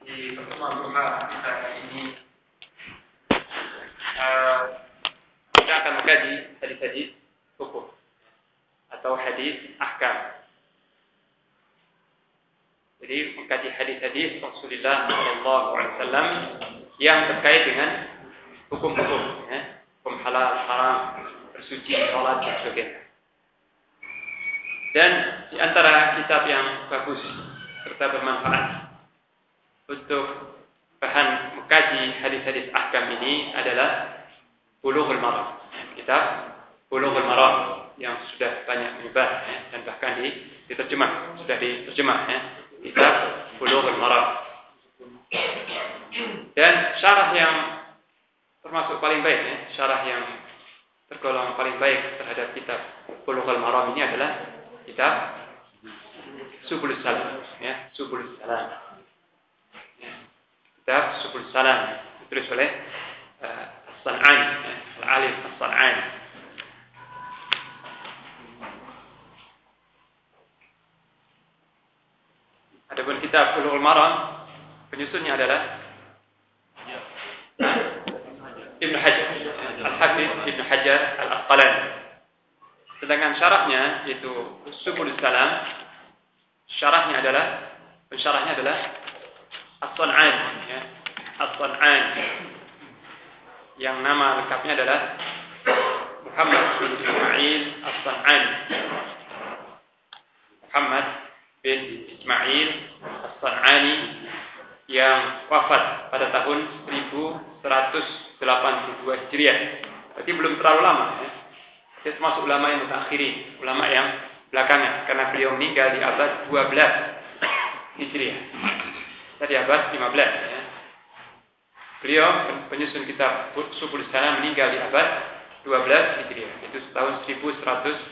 Di pertemuan duha kita kali ini kita akan mengkaji hadis-hadis hukum atau hadis ahkam. Jadi mengkaji hadis-hadis Rasulullah SAW yang terkait dengan hukum-hukum, hukum halal, haram, bersuci, sholat dan sebagainya. Dan di antara kitab yang bagus serta bermanfaat untuk bahan mengkaji hadis-hadis ahkam ini adalah Bulughul Maram. Kitab Bulughul Maram yang sudah banyak menyebar dan bahkan diterjemah, sudah diterjemah kitab Bulughul Maram. Dan syarah yang termasuk paling baik, syarah yang tergolong paling baik terhadap kitab Bulughul Maram ini adalah kitab Subulus Salam, Subulus Salam. Kitab Subul Salam ditulis oleh As-San'ani, Al-Alim As-San'ani. Adapun kitab Bulughul Maram penyusunnya adalah Ibnu Hajar, Al-Hafiz Ibnu Hajar Al-Asqalani. Sedangkan syarahnya yaitu Subul Salam, pensyarahnya adalah As-San'ani, As-San'ani, yang nama lengkapnya adalah Muhammad bin Ismail As-San'ani. Muhammad bin Ismail As-San'ani yang wafat pada tahun 1182 Hijriah. Berarti belum terlalu lama. Dia termasuk ulama yang mutaakhirin, ulama yang belakangan, karena beliau meninggal di abad 12 Hijriah. Di abad 15 Beliau penyusun kitab Subul Salam meninggal di abad 12 Hijriah, itu tahun 1182.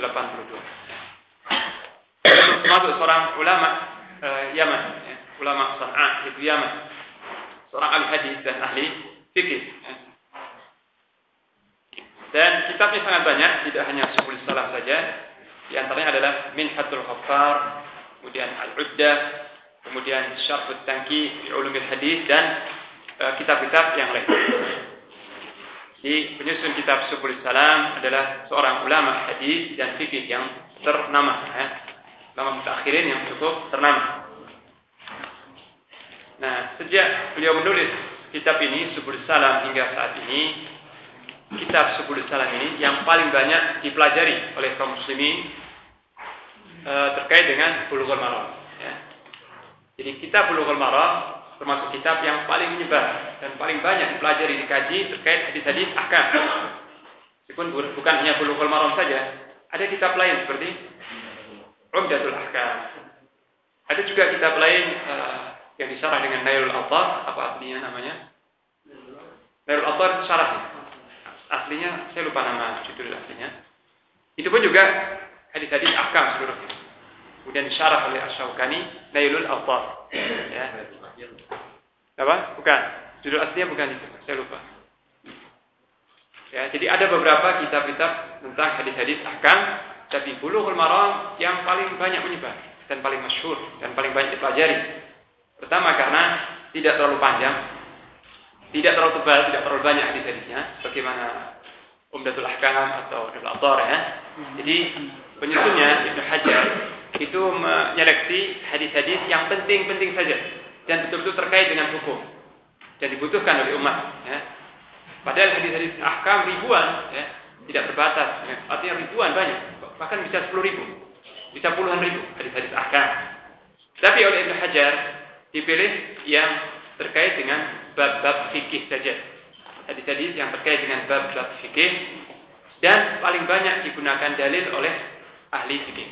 Termasuk seorang ulama Yaman, ulama San'a itu Yaman, seorang ahli hadis dan ahli fikih. Dan kitabnya sangat banyak, tidak hanya Subul Salam saja. Di antaranya adalah Minhatul Ghaffar, kemudian Al-Uddah, kemudian Syarhut Tanqih fi Ulumil Hadis, dan kitab-kitab yang lain. Di penyusun kitab Subul Salam adalah seorang ulama hadis dan fikih yang ternama, ulama mutaakhirin yang cukup ternama. Nah, sejak beliau menulis kitab ini Subul Salam hingga saat ini, kitab Subul Salam ini yang paling banyak dipelajari oleh kaum muslimin terkait dengan Bulughul Maram. Jadi kitab Bulughul Maram termasuk kitab yang paling menyebar dan paling banyak dipelajari, dikaji terkait hadis-hadis ahkam. Meskipun bukan hanya Bulughul Maram saja, ada kitab lain seperti Umdatul Ahkam. Ada juga kitab lain yang disyarah dengan Nailul Awtar, apa aslinya namanya? Nailul Awtar syarahnya. Aslinya saya lupa nama judul aslinya. Itu pun juga hadis-hadis ahkam seluruhnya. Kemudian disyarah oleh Asy-Syaukani Nailul Awtar. Apa? Bukan. Judul aslinya bukan itu. Saya lupa. Jadi ada beberapa kitab-kitab tentang hadis-hadis ahkam, tapi Bulughul Maram yang paling banyak menyebar dan paling masyhur dan paling banyak dipelajari. Pertama karena tidak terlalu panjang, tidak terlalu tebal, tidak terlalu banyak hadis-hadisnya, bagaimana Umdatul Ahkam atau Nailul Awtar Jadi penyusunnya Ibnu Hajar itu menyeleksi hadis-hadis yang penting-penting saja dan betul-betul terkait dengan hukum dan dibutuhkan oleh umat. Padahal hadis-hadis ahkam ribuan, tidak terbatas. Artinya ribuan banyak, bahkan bisa 10.000, bisa puluhan ribu hadis-hadis ahkam. Tapi oleh Ibnu Hajar dipilih yang terkait dengan bab-bab fikih saja. Hadis-hadis yang terkait dengan bab-bab fikih dan paling banyak digunakan dalil oleh ahli fikih.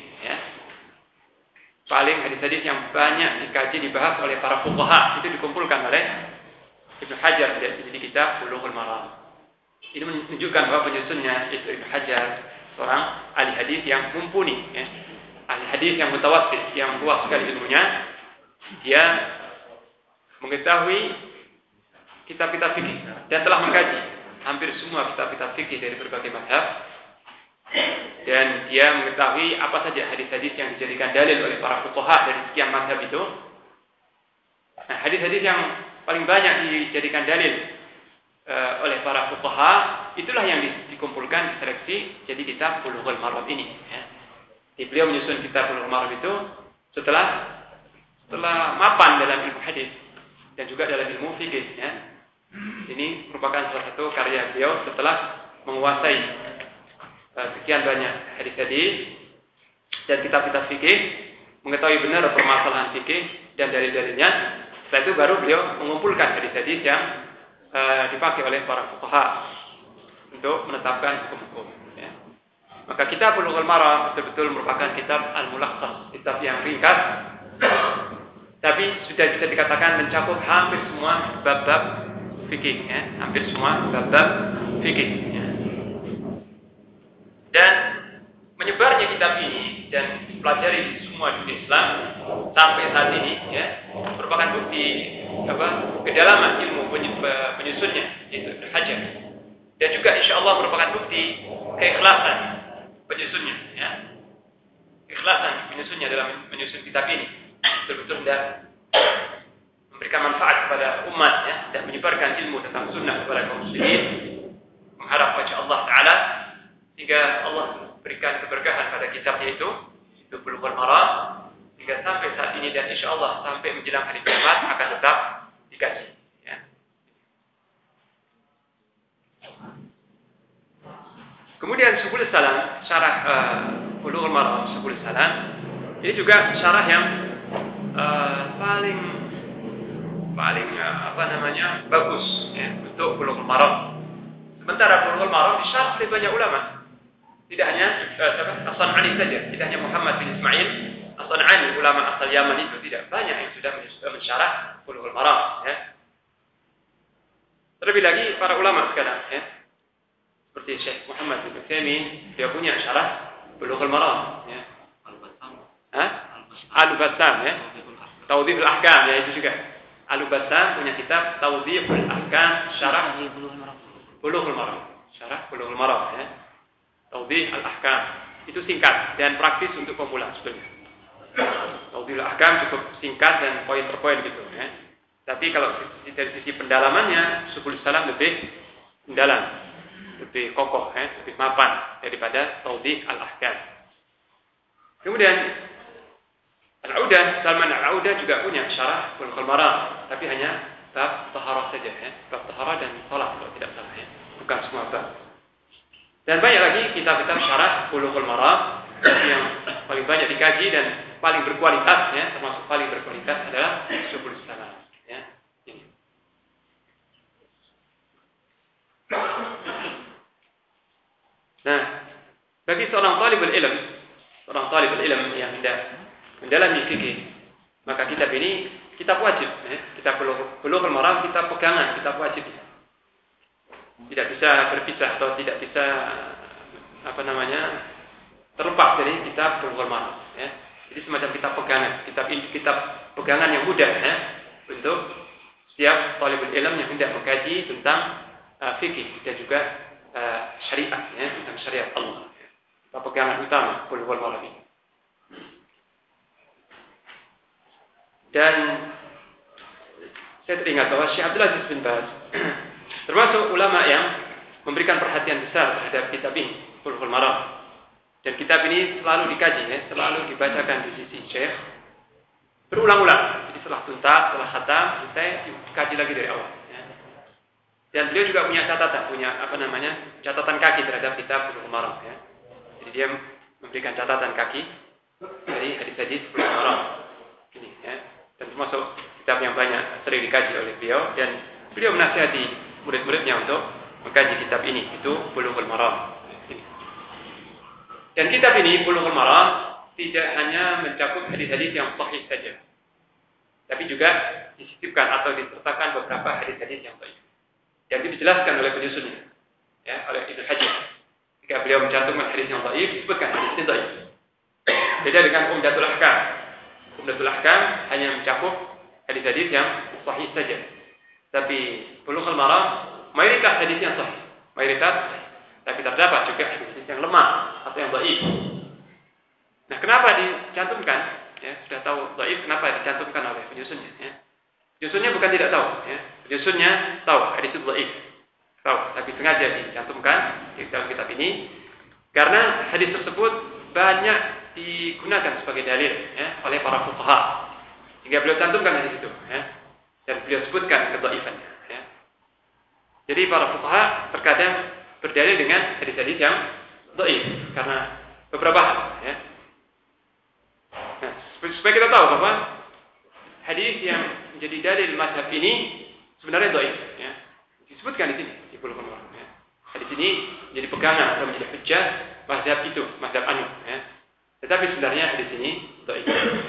Paling hadis-hadis yang banyak dikaji, dibahas oleh para fuqaha, itu dikumpulkan oleh Ibnu Hajar di kitab Bulughul Maram. Ini menunjukkan bahwa penyusunnya itu Ibnu Hajar, seorang ahli hadis yang mumpuni, ahli hadis yang mutawassit, yang luas sekali ilmunya. Dia mengetahui kitab-kitab fikih dan telah mengkaji hampir semua kitab-kitab fikih dari berbagai mazhab. Dan dia mengetahui apa saja hadis-hadis yang dijadikan dalil oleh para fuqaha dari sekian mazhab itu. Nah, hadis-hadis yang paling banyak dijadikan dalil oleh para fuqaha, itulah yang dikumpulkan, diseleksi jadi kitab Bulughul Maram ini. Ya. Jadi beliau menyusun kitab Bulughul Maram itu setelah mapan dalam ilmu hadis dan juga dalam ilmu fikih. Ya. Ini merupakan salah satu karya beliau setelah menguasai sekian banyak hadis-hadis dan kitab-kitab fikih, mengetahui benar permasalahan fikih dan dalil-dalilnya. Setelah itu baru beliau mengumpulkan hadis-hadis yang dipakai oleh para fuqaha untuk menetapkan hukum-hukum. Ya. Maka kitab Bulughul Maram betul-betul merupakan kitab al-mulakhas, kitab yang ringkas, tapi sudah bisa dikatakan mencakup hampir semua bab-bab fikih, ya. Hampir semua bab-bab fikih. Ya. Dan menyebarnya kitab ini dan dipelajari di semua dunia Islam sampai saat ini, ya, merupakan bukti kedalaman ilmu penyusunnya, yaitu Ibnu Hajar, dan juga insya Allah merupakan bukti keikhlasan penyusunnya, ya, keikhlasan penyusunnya dalam menyusun kitab ini, betul-betul hendak memberikan manfaat kepada umat, ya, dan menyebarkan ilmu tentang sunnah kepada kaum muslimin, mengharap wajah Allah Taala, sehingga Allah berikan keberkahan pada kitabnya itu Bulughul Maram, hingga sampai saat ini dan insya Allah sampai menjelang hari kiamat akan tetap dikaji. Ya. Kemudian Subul Salam, syarah Bulughul Maram, Subul Salam, ini juga syarah yang paling bagus, ya, untuk Bulughul Maram. Sementara Bulughul Maram disyarah oleh banyak ulama. Tidak hanya As-San'ani saja, tidak hanya Muhammad bin Ismail As-San'ani, ulama asal Yaman itu, tidak banyak yang sudah mensyarah Bulughul Maram, ya. Terlebih lagi para ulama sekarang, ya, seperti Syekh Muhammad bin Utsaimin, dia punya syarah Bulughul Maram, ya. Al-Bassam, ya. Tawdhihul Ahkam, ya, itu juga. Al-Bassam punya kitab Tawdhihul Ahkam, syarah Bulughul Maram, syarah Bulughul Maram, ya. Tawdhih al-Ahkam itu singkat dan praktis untuk pemula sebetulnya. Tawdhih al-Ahkam cukup singkat dan poin per poin gitu, ya. Tapi kalau dari sisi pendalamannya, Subul Salam lebih mendalam, lebih kokoh, ya, lebih mapan daripada Tawdhih al-Ahkam. Kemudian Al-Audah, Salman Al-Audah juga punya syarah Bulughul Maram, tapi hanya bab taharah saja, ya. Bab taharah dan salat kalau tidak salah, ya. Bukan semua bab. Dan banyak lagi kitab-kitab syarah Bulughul Maram yang paling banyak dikaji dan paling berkualitas, ya, termasuk paling berkualitas adalah Subul Salam, ya. Ini. Nah, bagi seorang talibul ilm yang hendak mendalami fikih, maka kitab ini kitab wajib, ya. Kitab Bulughul Maram kitab pegangan, kitab wajib. Tidak bisa berpisah atau tidak bisa terlepas dari kitab Bulughul Maram, ya. Jadi semacam kitab pegangan, kitab pegangan yang mudah, ya, untuk setiap talibul ilm yang hendak mengkaji tentang fikih dan juga syariat, ya, tentang syariat Allah. Kitab pegangan utama Bulughul Maram ini. Dan saya teringat bahwa Syekh Abdul Aziz bin Baz termasuk ulama yang memberikan perhatian besar terhadap kitab ini, Bulughul Maram. Dan kitab ini selalu dikaji, ya, selalu dibacakan di sisi Syekh berulang-ulang. Jadi setelah tuntas, setelah khatam, selesai dikaji lagi dari awal, ya. Dan beliau juga punya catatan kaki terhadap kitab Bulughul Maram, ya. Jadi dia memberikan catatan kaki dari hadis-hadis Bulughul Maram ini, ya. Dan termasuk kitab yang banyak sering dikaji oleh beliau, dan beliau menasihati murid-muridnya untuk mengkaji kitab ini, itu Bulughul Maram. Dan kitab ini Bulughul Maram tidak hanya mencakup hadis-hadis yang sahih saja, tapi juga disisipkan atau disertakan beberapa hadis-hadis yang dhaif. Yang dijelaskan oleh penyusunnya, ya, oleh Ibnu Hajar. Jika beliau mencantumkan hadis yang dhaif, disebutkan hadis yang dhaif. Beda dengan Umdatul Ahkam. Umdatul Ahkam hanya mencakup hadis-hadis yang sahih saja. Tapi Bulughul Maram mayoritas hadis yang sahih, mayoritas. Tapi terdapat juga hadis yang lemah atau yang dhaif. Nah, kenapa dicantumkan? Ya, sudah tahu dhaif, kenapa dicantumkan oleh penyusunnya? Ya. Penyusunnya bukan tidak tahu, ya. Penyusunnya tahu hadis itu dhaif. Tahu, tapi sengaja dicantumkan di dalam kitab ini karena hadis tersebut banyak digunakan sebagai dalil, ya, oleh para fuqaha. Sehingga beliau cantumkan hadis itu, ya. Dan beliau sebutkan kedhaifannya, ya. Jadi para fuqaha terkadang berdalil dengan hadis-hadis yang dhaif karena beberapa hal, ya. Nah, supaya kita tahu bahwa hadis yang menjadi dalil mazhab ini sebenarnya dhaif, ya. Disebutkan di sini di Bulughul Maram, ya. Hadis ini menjadi pegangan atau menjadi hujjah mazhab itu, mazhab anu, ya. Tetapi sebenarnya hadis ini dhaif.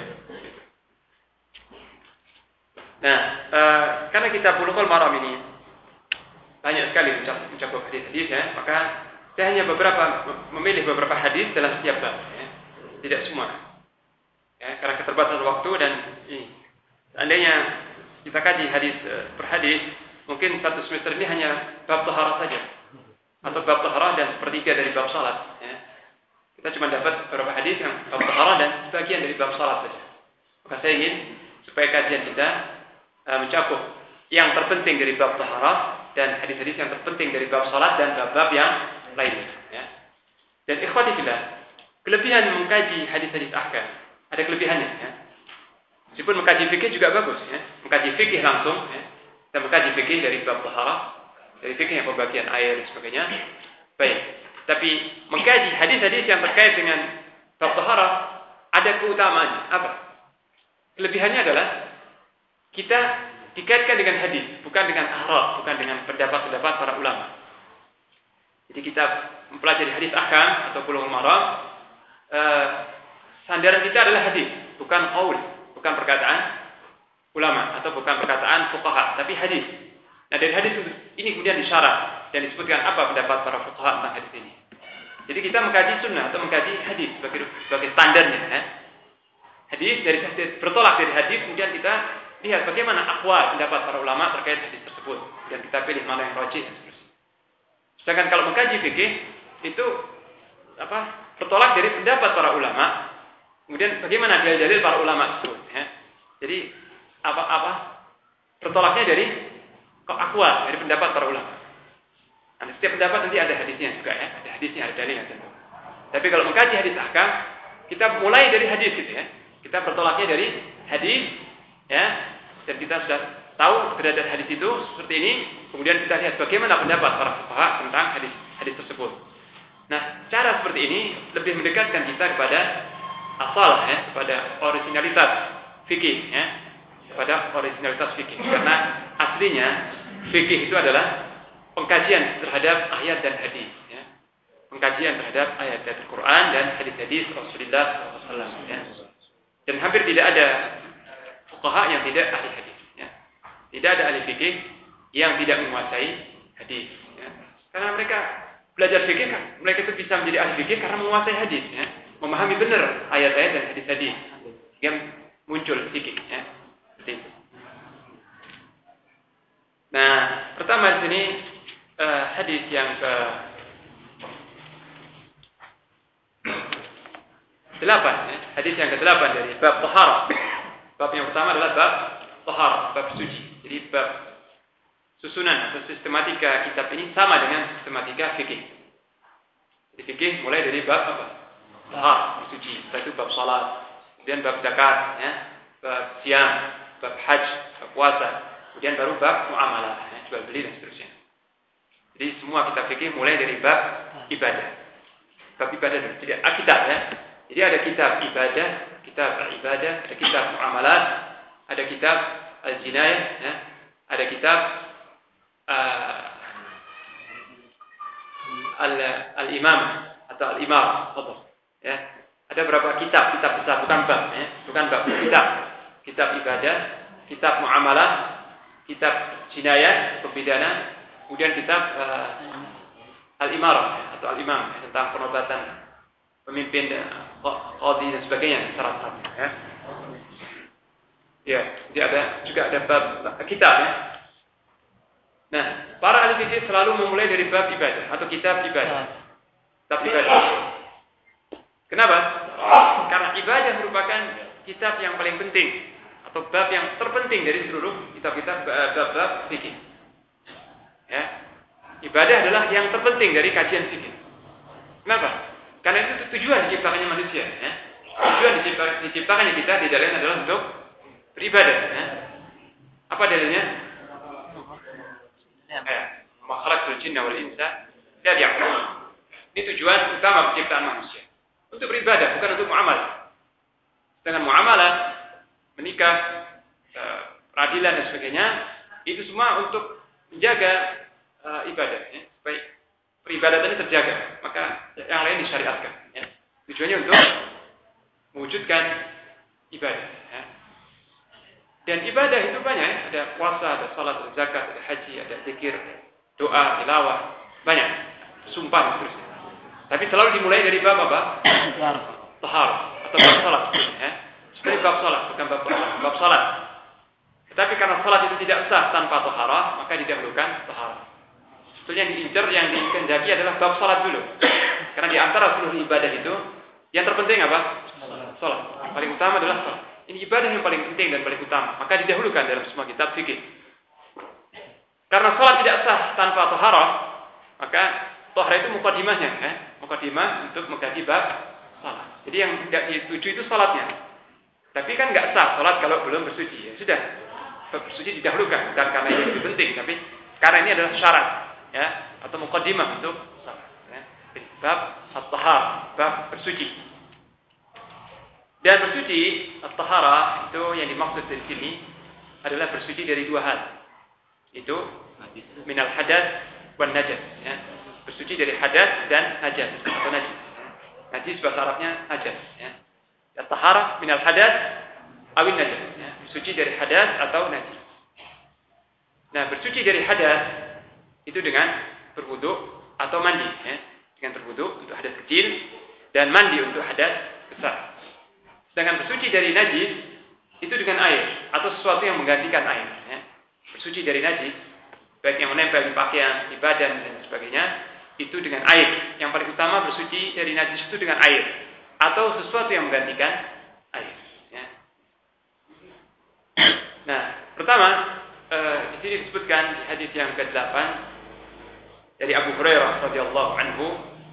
Nah, karena kita Bulughul Maram ini banyak sekali mencakup hadis-hadis, ya, maka saya hanya memilih beberapa hadis dalam setiap bab, ya. Tidak semua, ya, karena keterbatasan waktu dan ini. Seandainya kita kaji hadis per hadis, mungkin satu semester ini hanya bab taharah saja, atau bab taharah dan sepertiga dari bab salat, ya. Kita cuma dapat beberapa hadis yang bab taharah dan sebagian dari bab salat saja. Maka saya ingin supaya kajian kita mencakup yang terpenting dari bab taharah dan hadis-hadis yang terpenting dari bab salat dan bab-bab yang lainnya, ya. Dan ikhwati fillah, kelebihan mengkaji hadis-hadis ahkam ada kelebihannya, ya. Meskipun mengkaji fikih juga bagus, ya. Mengkaji fikih langsung, ya. Kita mengkaji fikih dari bab taharah, dari fikih yang pembagian air dan sebagainya. Baik. Tapi mengkaji hadis-hadis yang terkait dengan bab taharah ada keutamaannya. Apa? Kelebihannya adalah kita dikaitkan dengan hadis, bukan dengan aral, bukan dengan pendapat-pendapat para ulama. Jadi kita mempelajari hadis ahkam atau Bulughul Maram, sandaran kita adalah hadis, bukan qaul, bukan perkataan ulama atau bukan perkataan fuqaha, tapi hadis. Nah, dari hadis ini kemudian disyarah dan disebutkan apa pendapat para fuqaha tentang hadis ini. Jadi kita mengkaji sunnah atau mengkaji hadis sebagai standarnya, ya. Hadis dari bertolak dari hadis, kemudian kita lihat bagaimana aqwal pendapat para ulama terkait hadis tersebut dan kita pilih mana yang rajih dan seterusnya. Sedangkan kalau mengkaji fikih itu bertolak dari pendapat para ulama, kemudian bagaimana dalil-dalil para ulama tersebut, ya. Jadi bertolaknya dari aqwal, dari pendapat para ulama. Nah, setiap pendapat nanti ada hadisnya juga, ya, ada hadisnya, ada dalilnya tentu. Tapi kalau mengkaji hadis ahkam, kita mulai dari hadis gitu, ya. Kita bertolaknya dari hadis, ya, dan kita sudah tahu keberadaan hadis itu seperti ini, kemudian kita lihat bagaimana pendapat para fuqaha tentang hadis tersebut. Nah, cara seperti ini lebih mendekatkan kita kepada asal, ya, kepada originalitas fikih, ya, kepada originalitas fikih. Karena aslinya fikih itu adalah pengkajian terhadap ayat dan hadis, ya. Pengkajian terhadap ayat dari Al-Quran dan hadis-hadis Rasulullah SAW, ya. Dan hampir tidak ada fuqaha yang tidak ahli hadis, ya. Tidak ada ahli fikih yang tidak menguasai hadis, ya. Karena mereka belajar fikih, mereka itu bisa menjadi ahli fikih karena menguasai hadis, ya. Memahami benar ayat-ayat dan hadis-hadis yang muncul fikih, ya. Seperti itu. Nah, pertama di sini hadis yang ke-8, ya. Hadis yang ke-8 dari bab taharah. Bab yang pertama adalah bab taharah, bab suci. Jadi bab susunan atau sistematika kitab ini sama dengan sistematika fikih. Jadi fikih mulai dari bab apa? Taharah, suci. Setelah itu bab salat, kemudian bab zakat, ya, bab siam, bab haji, bab puasa, kemudian baru bab muamalah, ya, jual beli dan seterusnya. Jadi semua kitab fikih mulai dari bab ibadah. Bab ibadah dulu. Jadi kitab, ya. Jadi ada kitab ibadah, ada kitab muamalat, ada kitab al-jinayah, ya. Ada kitab al-imam atau al-imam, ya. Ada berapa kitab besar, bukan bab, ya. Bukan bab, kitab ibadah, kitab muamalah, kitab jinayah, pembidana, kemudian kitab al-imarah atau al-imam, ya, tentang penobatan pemimpin, qadhi dan sebagainya, syarat-syaratnya, ya. Ya, jadi ada bab kitab, ya. Nah, para ahli fikih selalu memulai dari bab ibadah atau kitab ibadah. Kitab ibadah. Kenapa? Karena ibadah merupakan kitab yang paling penting atau bab yang terpenting dari seluruh kitab-kitab bab fikih. Ya. Ibadah adalah yang terpenting dari kajian fikih. Kenapa? Karena itu tujuan diciptakannya manusia. Ya. Tujuan diciptakannya kita tidak lain adalah untuk beribadah. Ya. Apa dalilnya? Makhlukul jinna wal insa la ya'lamun. Ini tujuan utama penciptaan manusia. Untuk beribadah, bukan untuk muamalah. Dengan muamalah, menikah, peradilan dan sebagainya, itu semua untuk menjaga ibadah, ya, supaya peribadatan ini terjaga. Maka yang lain disyariatkan. Ya. Tujuannya untuk mewujudkan ibadah. Ya. Dan ibadah itu banyak. Ada puasa, ada salat, ada zakat, ada haji, ada zikir, doa, tilawah, banyak. Sumpah dan seterusnya. Tapi selalu dimulai dari bab apa? Tahar atau bab salat. Ya. Seperti bab salat, bukan bab salat. Tetapi karena salat itu tidak sah tanpa taharah, maka didahulukan taharah. Sebetulnya yang diincar, yang dikehendaki adalah bab salat dulu. Karena di antara seluruh ibadah itu, yang terpenting apa? Salat. Yang paling utama adalah salat. Ini ibadah yang paling penting dan paling utama. Maka didahulukan dalam semua kitab fikih. Karena salat tidak sah tanpa taharah, maka taharah itu mukadimahnya, ya. Mukadimah untuk mengganti bab salat. Jadi yang tidak dituju itu salatnya. Tapi kan nggak sah salat kalau belum bersuci. Ya sudah, bersuci didahulukan. Bukan karena ini lebih penting, tapi karena ini adalah syarat, ya, atau mukadimah untuk salat. Ya. Bab at-tahar, bab bersuci. Dan bersuci at-tahara itu yang dimaksud dari sini adalah bersuci dari dua hal. Itu minal hadas wan najas. Ya. Bersuci dari hadas dan najas atau najis. Najis bahasa Arabnya najas. Ya. At-tahara minal hadas awin najas. Ya. Bersuci dari hadas atau najis. Nah, bersuci dari hadas itu dengan berwudu atau mandi. Ya. Dengan berwudu untuk hadas kecil dan mandi untuk hadas besar. Sedangkan bersuci dari najis itu dengan air atau sesuatu yang menggantikan air. Ya. Bersuci dari najis, baik yang menempel di pakaian, di badan dan sebagainya, itu dengan air. Yang paling utama bersuci dari najis itu dengan air atau sesuatu yang menggantikan air. Ya. Nah, pertama di sini disebutkan di hadis yang ke-8 dari Abu Hurairah radhiyallahu anhu,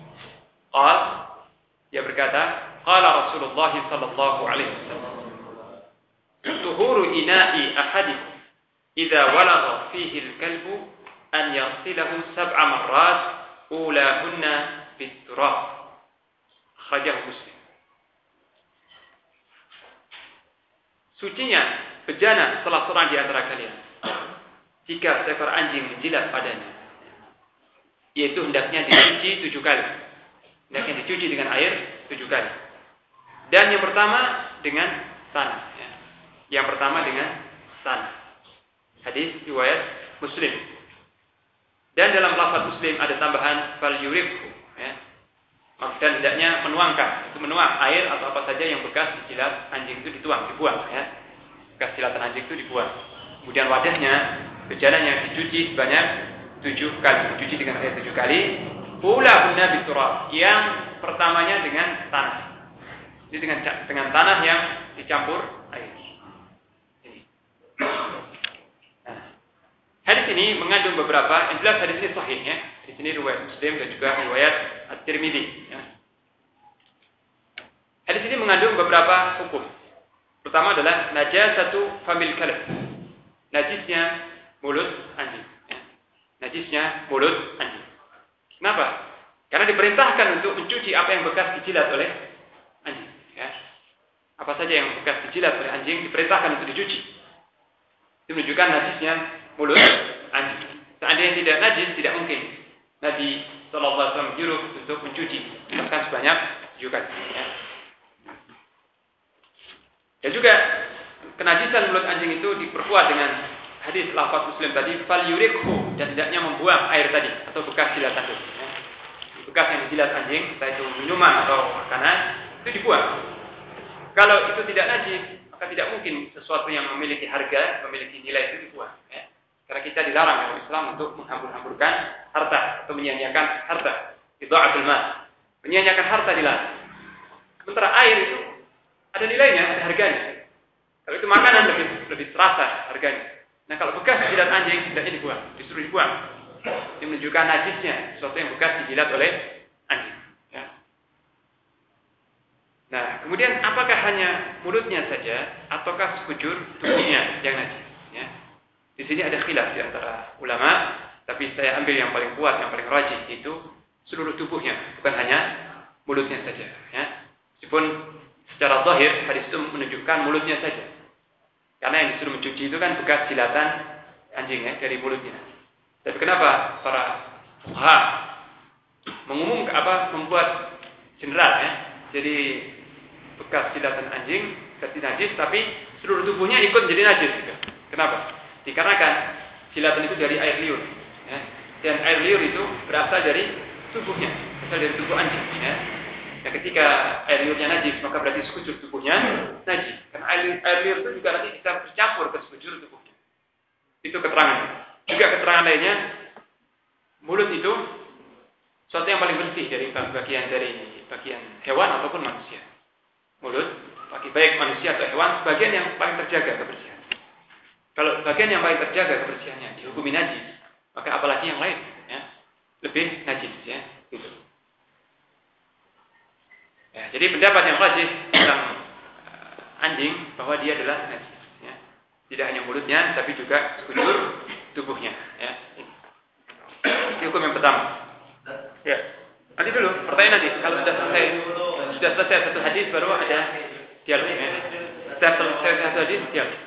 dia berkata, qala Rasulullah sallallahu alaihi wasallam, tuhuru ina'i ahadikum idza walagha fihi al-kalbu an yaghsilahu 7 marrat ulahunna bit-turab. Akhrajahu Muslim. Sucinya bejana salah seorang di antara kalian jika seekor anjing menjilat padanya, yaitu hendaknya dicuci 7 kali. Hendaknya dicuci dengan air 7 kali. Dan yang pertama dengan tanah. Ya. Yang pertama dengan tanah. Hadis riwayat Muslim. Dan dalam lafaz Muslim ada tambahan fal yuribhu. Ya. Dan hendaknya menuangkan. Itu menuang air atau apa saja yang bekas jilat anjing itu dituang, dibuang. Ya. Bekas jilatan anjing itu dibuang. Kemudian wadahnya, bejananya dicuci sebanyak 7 kali. Dicuci dengan air 7 kali. Ulahunna biturab. Yang pertamanya dengan tanah. Jadi dengan tanah yang dicampur air. Ini. Nah, hadis ini mengandung beberapa. Yang jelas hadis ini sahih, ya. Di sini riwayat Muslim dan juga riwayat At-Tirmidzi. Ya. Hadis ini mengandung beberapa hukum. Pertama adalah najasatu famil kalb. Najisnya mulut anjing. Ya. Najisnya mulut anjing. Kenapa? Karena diperintahkan untuk mencuci apa yang bekas dijilat oleh anjing. Ya. Apa saja yang bekas dijilat oleh anjing diperintahkan untuk dicuci. Itu menunjukkan najisnya mulut anjing. Seandainya tidak najis, tidak mungkin Nabi SAW menyuruh untuk mencuci bahkan sebanyak 7 kali. Ya. Dan juga kenajisan mulut anjing itu diperkuat dengan hadis lafaz Muslim tadi, fal yurikhu, dan tidaknya membuang air tadi atau bekas jilatan itu. Ya. Bekas yang dijilat anjing, entah itu minuman atau makanan, itu dibuang. Kalau itu tidak najis, maka tidak mungkin sesuatu yang memiliki harga, memiliki nilai itu dibuang. Ya. Karena kita dilarang oleh Islam untuk menghambur-hamburkan harta atau menyia-nyiakan harta. Idha'atul mal. Menyia-nyiakan harta dilarang. Sementara air itu ada nilainya, ada harganya. Kalau itu makanan lebih terasa harganya. Nah kalau bekas jilat anjing hendaknya dibuang, disuruh dibuang. Ini menunjukkan najisnya sesuatu yang bekas dijilat oleh anjing. Ya. Nah kemudian apakah hanya mulutnya saja ataukah sekujur tubuhnya yang najis? Ya. Di sini ada khilaf di antara ulama, tapi saya ambil yang paling kuat, yang paling rajih, itu seluruh tubuhnya, bukan hanya mulutnya saja. Ya. Meskipun secara zahir hadis itu menunjukkan mulutnya saja, karena yang disuruh mencuci itu kan bekas jilatan anjing ya dari mulutnya. Tapi kenapa para fuqaha membuat general ya, jadi bekas jilatan anjing jadi najis, tapi seluruh tubuhnya ikut menjadi najis juga. Kenapa? Dikarenakan jilatan itu dari air liur, ya. Dan air liur itu berasal dari tubuhnya, berasal dari tubuh anjing. Ya. Nah, ketika air liurnya najis, maka berarti sekujur tubuhnya najis. Karena air liur itu juga nanti bisa bercampur ke sekujur tubuhnya. Itu keterangan. Juga keterangan lainnya, mulut itu sesuatu yang paling bersih dari bagian hewan ataupun manusia. Mulut, bagi baik manusia atau hewan, bagian yang paling terjaga kebersihan. Kalau bagian yang paling terjaga kebersihannya dihukumi najis, maka apalagi yang lain, ya, lebih najis, ya, gitu. Ya, jadi pendapat yang rajih tentang anjing bahwa dia adalah najis, ya. Tidak hanya mulutnya, tapi juga sekujur tubuhnya, ya. Ini hukum yang pertama. Ya, nanti dulu pertanyaan nanti. Kalau sudah selesai satu hadis baru ada dialog, ya. Sudah selesai satu hadis dialog.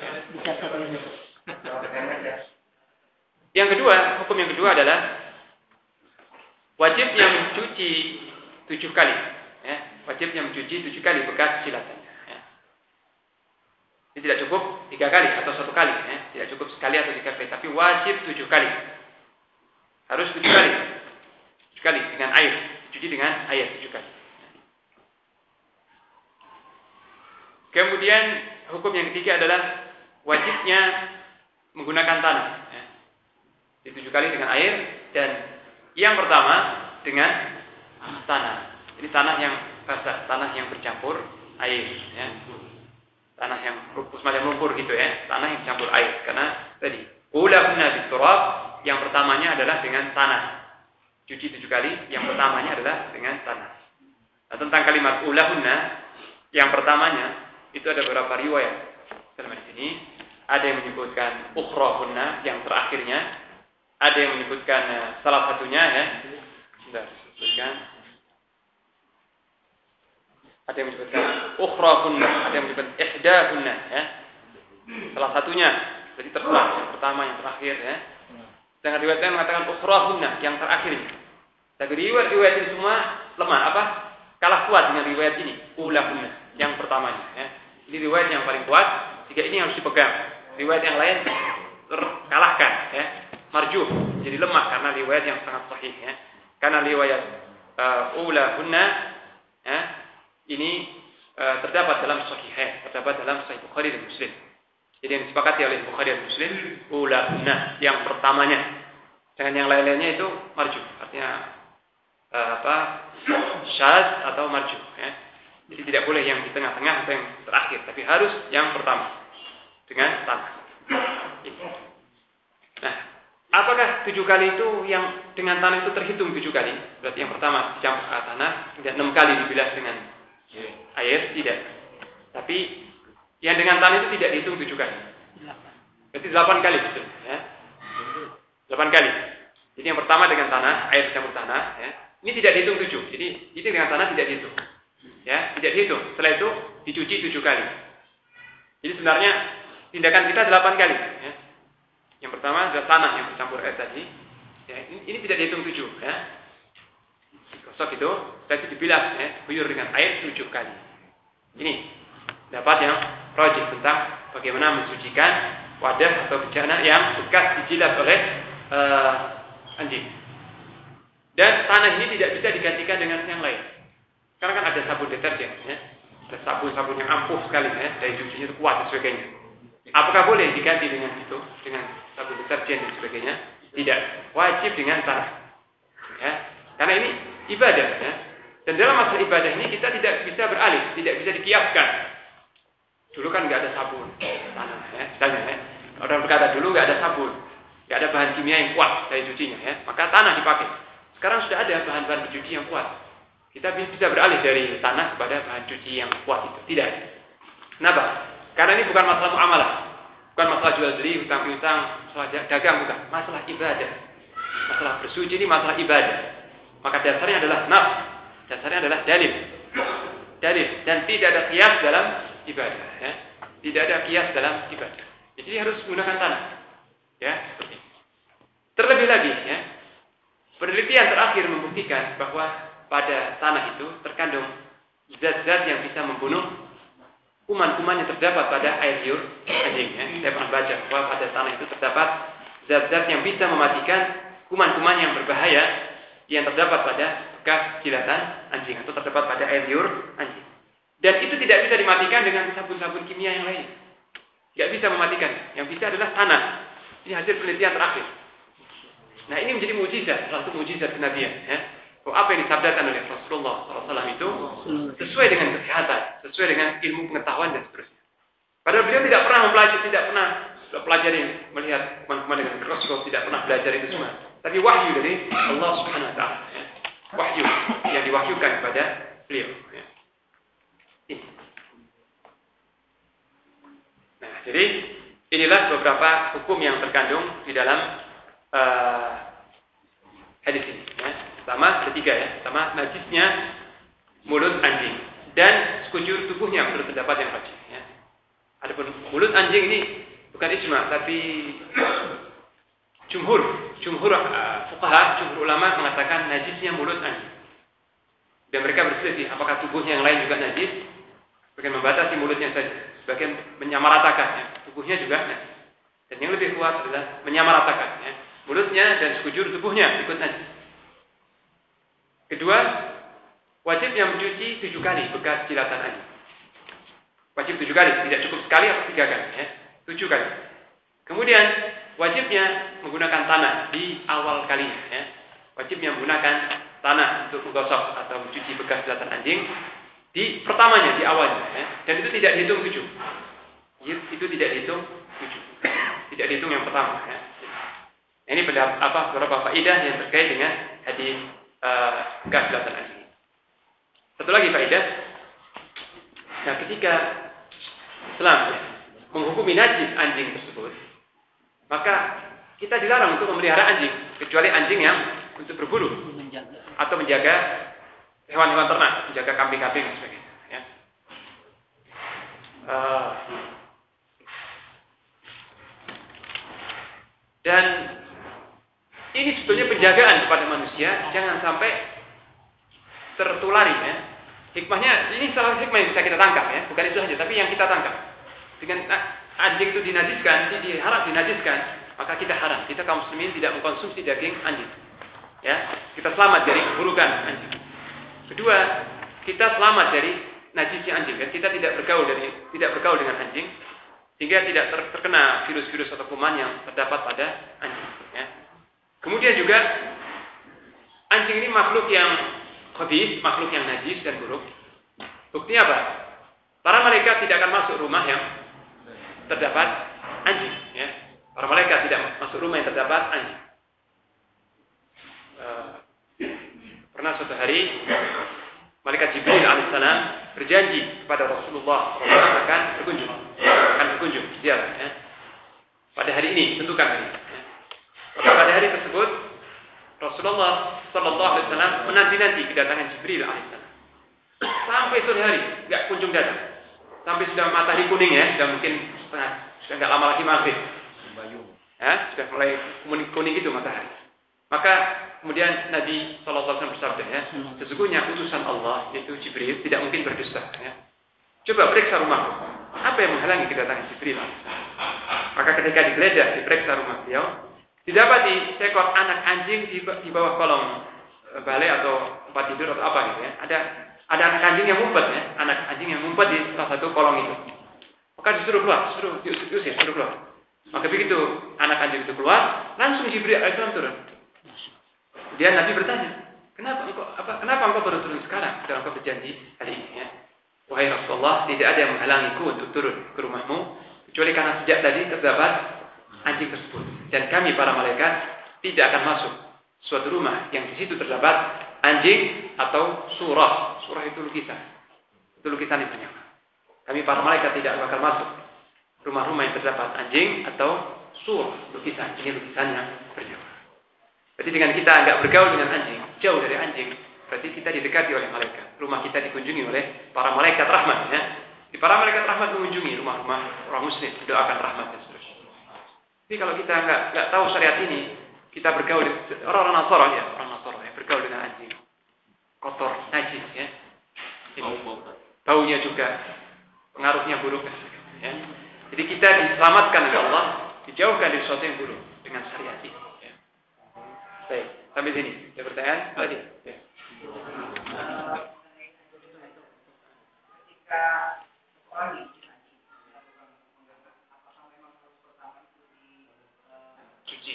Yang kedua, hukum yang kedua adalah wajibnya mencuci 7 kali. Ya, wajibnya mencuci 7 kali bekas jilatannya. Ya. Ini tidak cukup 3 kali atau 1 kali. Ya. Tidak cukup sekali atau 3 kali, tapi wajib 7 kali. Harus 7 kali. 7 kali dengan air. Cuci dengan air 7 kali. Kemudian hukum yang ketiga adalah wajibnya menggunakan tanah. Ya. 7 kali dengan air, dan yang pertama dengan tanah. Ini tanah yang basah, tanah yang bercampur air. Ya. Tanah yang semacam lumpur gitu ya, tanah yang campur air. Karena tadi ulahunna biturab, yang pertamanya adalah dengan tanah. Cuci 7 kali, yang pertamanya adalah dengan tanah. Nah, tentang kalimat ulahunna, yang pertamanya itu ada beberapa riwayat. Dalam di sini ada yang menyebutkan ukhrahunna, yang terakhirnya. Ada yang menyebutkan salah satunya ya. Sudah disebutkan. Ada yang menyebutkan ukhrahunna, ada yang menyebutkan ihdahunna ya. Salah satunya. Jadi terserah yang pertama, yang terakhir ya. Dengan riwayat lain mengatakan ukhrahunna, yang terakhirnya. Tapi riwayat ini semua lemah kalah kuat dengan riwayat ini, ulahunna, yang pertamanya ya. Ini riwayat yang paling kuat, jika ini harus dipegang. Riwayat yang lain terkalahkan ya. Marjuh, jadi lemah karena riwayat yang sangat sahih ya. Karena riwayat ulahunna ya, ini terdapat dalam sahih, terdapat dalam Sahih Bukhari dan Muslim. Jadi yang disepakati oleh Bukhari dan Muslim ulahunna, yang pertamanya. Dengan yang lain-lainnya itu marjuh, artinya syadz atau marjuh ya. Jadi tidak boleh yang di tengah-tengah atau yang terakhir, tapi harus yang pertama dengan tanah. Nah, apakah 7 kali itu yang dengan tanah itu terhitung 7 kali? Berarti yang pertama dicampur ke tanah, kemudian 6 kali dibilas dengan air, tidak. Tapi yang dengan tanah itu tidak dihitung 7 kali. Berarti 8 kali betul, ya. 8 kali. Jadi yang pertama dengan tanah, air dicampur tanah, ya. Ini tidak dihitung 7. Jadi itu dengan tanah tidak dihitung. Ya, tidak dihitung. Setelah itu dicuci 7 kali. Jadi sebenarnya tindakan kita 8 kali, ya. Yang pertama adalah tanah yang bercampur air tadi. Ya, ini tidak dihitung 7, ya. Gosok itu, tadi dibilas, ya, diguyur dengan air 7 kali. Ini dapat yang rajih tentang bagaimana mensucikan wadah atau bejana yang bekas dijilat oleh anjing. Dan tanah ini tidak bisa digantikan dengan yang lain. Karena kan ada sabun deterjen, ya. Ada sabun-sabun yang ampuh sekali, ya. Daya cucinya itu kuat dan sebagainya. Apakah boleh diganti dengan itu, dengan sabun deterjen dan sebagainya? Tidak, wajib dengan tanah. Ya. Karena ini ibadah, ya. Dan dalam masalah ibadah ini kita tidak bisa beralih, tidak bisa dikiaskan. Dulu kan nggak ada sabun tanah, ya. Misalnya, ya. Orang berkata dulu nggak ada sabun, nggak ada bahan kimia yang kuat dari cucinya, ya. Maka tanah dipakai. Sekarang sudah ada bahan-bahan pencuci yang kuat. Kita bisa beralih dari tanah kepada bahan cuci yang kuat itu. Tidak. Kenapa? Karena ini bukan masalah muamalah, bukan masalah jual beli, hutang piutang, masalah dagang, bukan. Masalah ibadah. Masalah bersuci ini masalah ibadah. Maka dasarnya adalah nafs, dasarnya adalah dalil, dan tidak ada kias dalam ibadah. Ya. Tidak ada kias dalam ibadah. Jadi harus menggunakan tanah. Ya, seperti itu. Terlebih lagi, ya, penelitian terakhir membuktikan bahwa pada tanah itu terkandung zat-zat yang bisa membunuh kuman-kuman yang terdapat pada air liur anjing. Ya. Saya pernah baca bahwa pada tanah itu terdapat zat-zat yang bisa mematikan kuman-kuman yang berbahaya yang terdapat pada bekas jilatan anjing atau terdapat pada air liur anjing. Dan itu tidak bisa dimatikan dengan sabun-sabun kimia yang lain. Tidak bisa mematikan. Yang bisa adalah tanah. Ini hasil penelitian terakhir. Nah, ini menjadi mukjizat, salah satu mukjizat kenabian. Ya. Apa yang disabdakan oleh Rasulullah SAW itu sesuai dengan kesehatan, sesuai dengan ilmu pengetahuan dan seterusnya. Padahal beliau tidak pernah mempelajari, tidak pernah pelajari melihat kuman-kuman dengan mikroskop, tidak pernah belajar itu semua. Tapi wahyu dari Allah Subhanahu Wa Taala. Ya. Wahyu yang diwahyukan kepada beliau. Ya. Ini. Nah, jadi inilah beberapa hukum yang terkandung di dalam hadis ini. Ya. Pertama, ketiga ya. Pertama, najisnya mulut anjing dan sekujur tubuhnya menurut pendapat yang rajih. Ya. Adapun mulut anjing ini bukan ijma, tapi jumhur fuqaha, jumhur ulama mengatakan najisnya mulut anjing. Dan mereka berselisih apakah tubuhnya yang lain juga najis, bagian membatasi mulutnya saja, sebagian menyamaratakannya, tubuhnya juga najis. Dan yang lebih kuat adalah menyamaratakannya, mulutnya dan sekujur tubuhnya ikut najis. Kedua, wajibnya mencuci 7 kali bekas jilatan anjing. Wajib 7 kali, tidak cukup sekali atau 3 kali, ya. 7 kali. Kemudian wajibnya menggunakan tanah di awal kalinya, ya. Wajibnya menggunakan tanah untuk menggosok atau mencuci bekas jilatan anjing di pertamanya, di awalnya, ya. Dan itu tidak dihitung 7. Itu tidak dihitung 7. Tidak dihitung yang pertama, ya. Ini beberapa faedah yang terkait dengan hadis bekas jilatan anjing. Satu lagi faedah. Nah, ketika Islam menghukumi najis anjing tersebut, maka kita dilarang untuk memelihara anjing, kecuali anjing yang untuk berburu atau menjaga hewan-hewan ternak, menjaga kambing-kambing dan sebagainya. Ya. Dan ini sebetulnya penjagaan kepada manusia, jangan sampai tertulari. Ya. Hikmahnya, ini salah hikmah yang bisa kita tangkap, ya, bukan itu saja, tapi yang kita tangkap. Dengan anjing itu dinajiskan, diharap dinajiskan, maka kita haram. Kita kaum muslimin tidak mengkonsumsi daging anjing. Ya, kita selamat dari keburukan anjing. Kedua, kita selamat dari najisnya anjing. Ya. Kita tidak bergaul dengan anjing, sehingga tidak terkena virus-virus atau kuman yang terdapat pada anjing. Ya. Kemudian juga anjing ini makhluk yang khabith, makhluk yang najis dan buruk. Buktinya apa? Para malaikat tidak akan masuk rumah yang terdapat anjing. Ya. Para malaikat tidak masuk rumah yang terdapat anjing. Pernah suatu hari malaikat Jibril alaihissalam berjanji kepada Rasulullah akan berkunjung ziarah. Ya. Pada hari ini, tentukan hari. Ya. Pada hari tersebut Rasulullah Sallallahu Alaihi Wasallam menanti-nanti kedatangan Jibril alaihissalam sampai sore hari, nggak kunjung datang. Sampai sudah matahari kuning, ya, sudah nggak lama lagi maghrib. Ya, sudah mulai kuning itu matahari. Maka kemudian Nabi Sallallahu Alaihi Wasallam bersabda, ya, sesungguhnya utusan Allah yaitu Jibril tidak mungkin berdusta. Ya. Coba periksa rumahku. Apa yang menghalangi kedatangan Jibril? Maka ketika digeledah, diperiksa rumah beliau, didapati seekor anak anjing di bawah kolong balai atau tempat tidur atau apa gitu, ya. Ada anak anjing yang ngumpet, ya. Anak anjing yang ngumpet di salah satu kolong itu. Maka disuruh keluar, diusir, suruh keluar. Maka begitu anak anjing itu keluar, langsung Jibril alaihissalam turun. Kemudian Nabi bertanya, kenapa engkau baru turun sekarang? Sudah engkau berjanji hari ini, ya. wahai Rasulullah, tidak ada yang menghalangiku untuk turun ke rumahmu kecuali karena sejak tadi terdapat anjing tersebut. Dan kami para malaikat tidak akan masuk suatu rumah yang di situ terdapat anjing atau surah. Surah itu lukisan. Itu lukisan itu. Kami para malaikat tidak bakal masuk rumah-rumah yang terdapat anjing atau surah, lukisan. Ini lukisan yang berjauh. Jadi dengan kita enggak bergaul dengan anjing, jauh dari anjing, berarti kita didekati oleh malaikat. Rumah kita dikunjungi oleh para malaikat rahmat. Ya. Di para malaikat rahmat mengunjungi rumah-rumah orang muslim, doakan rahmat dan seterusnya. Jadi kalau kita enggak tahu syariat ini, kita bergaul orang Nasara ya, bergaul dengan anjing kotor, najis ya. Baunya juga pengaruhnya buruk ya. Jadi kita diselamatkan oleh Allah, dijauhkan dari sesuatu yang buruk dengan syariat ini. Ya. Baik, sampai sini. Ada pertanyaan tadi? Ya. Ketika orang cuci.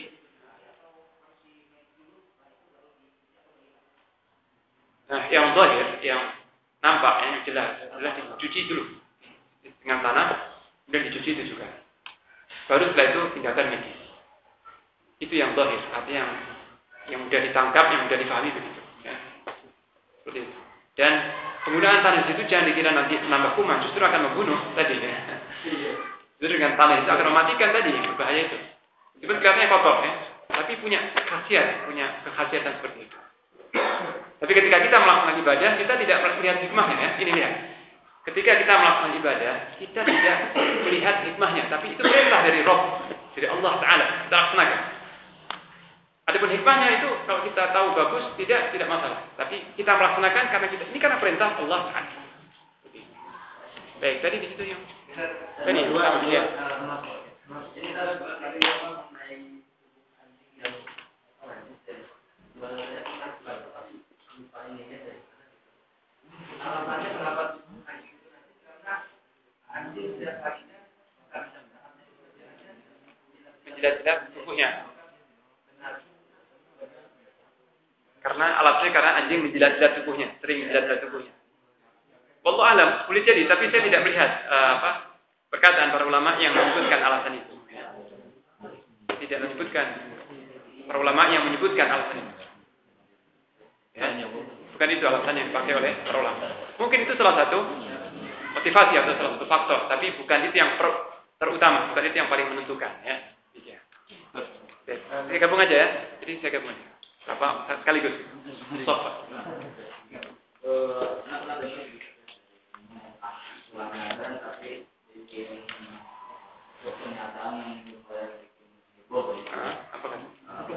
Nah, yang zahir, yang nampak, yang jelas adalah dicuci dulu dengan tanah, kemudian dicuci itu juga. Baru setelah itu tindakan medis. Itu yang zahir, artinya yang mudah ditangkap, yang mudah difahami begitu. Ya. Seperti itu. Dan penggunaan tanah itu jangan dikira nanti menambah kuman, justru akan membunuh tadi. Ya. Justru dengan tanah itu akan mematikan tadi, berbahaya itu. Meskipun kelihatannya kotor, ya, tapi punya kekhasiatan seperti itu. Tapi ketika kita melakukan ibadah, kita tidak melihat hikmahnya. Ya. Ini lihat. Ketika kita melakukan ibadah, kita tidak melihat hikmahnya. Tapi itu perintah dari Rabb, dari Allah Ta'ala. Kita laksanakan. Adapun hikmahnya itu, kalau kita tahu bagus, tidak masalah. Tapi kita melaksanakan karena ini karena perintah Allah Ta'ala. Baik, tadi di situ yang tadi dua ya. Ini harus dari mengenai anjing yang alasannya kenapa anjing itu nanti karena anjing setiap harinya menjilat-jilat tubuhnya. Karena alatnya karena anjing menjilat-jilat tubuhnya, sering menjilat-jilat tubuhnya. Wallahu alam, boleh jadi, tapi saya tidak melihat perkataan para ulama yang menyebutkan alasan itu. Tidak menyebutkan para ulama yang menyebutkan alasan itu. Ya, bukan itu alasan yang dipakai oleh para ulama. Mungkin itu salah satu motivasi atau salah satu faktor, tapi bukan itu yang terutama, bukan itu yang paling menentukan. Ya. Saya gabung aja ya. Jadi saya gabung aja. Apa sekaligus? Sofa. Apa kan?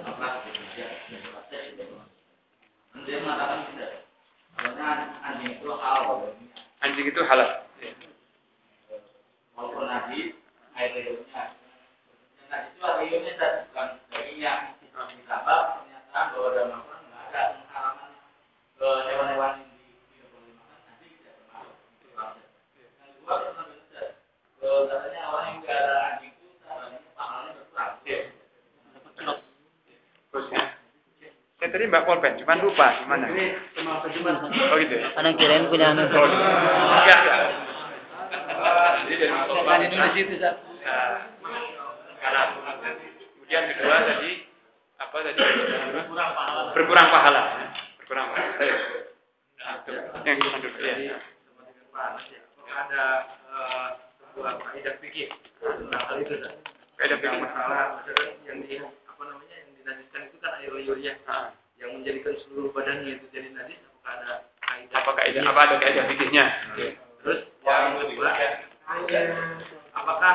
Dia mengatakan tidak. Karena anjing itu halal. Anjing itu halal. Walaupun hadis air liurnya. Nah itu air liurnya bukan dagingnya. Ditambah pernyataan bahwa dalam Al-Quran nggak ada pengharaman ke hewan-hewan yang tidak boleh makan anjing tidak termasuk. Yang kedua katanya orang yang nggak ada anjing itu pahalanya berkurang. Terus ya. Saya tadi Mbak Polpen, cuma lupa gimana. Oh gitu ya. Anak kirain punya anak. Oh, enggak. Kan ini masih itu, Ustaz. Kemudian kedua tadi apa tadi? Berkurang pahala. Berkurang pahala. Ayo. Yang kedua ya. Ada sebuah kaidah fikih tentang hal itu. Kaidah fikih Masalah yang di yang dinajiskan itu kan air liurnya. Yang menjadikan seluruh badannya itu jadi najis, apakah ada kaidah fikihnya? Terus yang kedua, apakah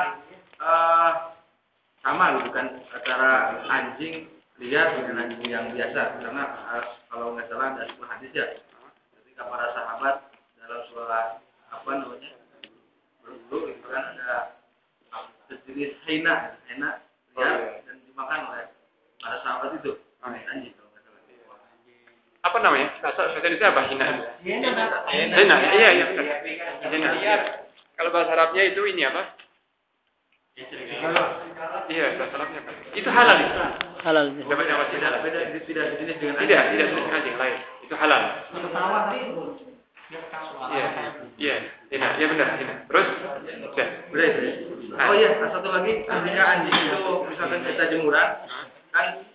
sama gitu kan antara anjing liar dengan anjing yang biasa? Karena kalau nggak salah ada sebuah hadis ya, ketika para sahabat dalam suara berburu itu kan ada sejenis hena liar dan dimakan oleh para sahabat itu anjing. Apa namanya? Bahasa Indonesia apa? Hina. Iya. Hina. Kalau bahasa Arabnya itu ini apa? Iya, bahasa Arabnya apa? Itu halal. Halal. Dapat yang Tidak sejenis dengan tidak sejenis anjing lain. Itu halal. Iya, iya benar. Terus, ya. Boleh. Oh iya, satu lagi, ketika anjing itu misalkan kita jemuran, kan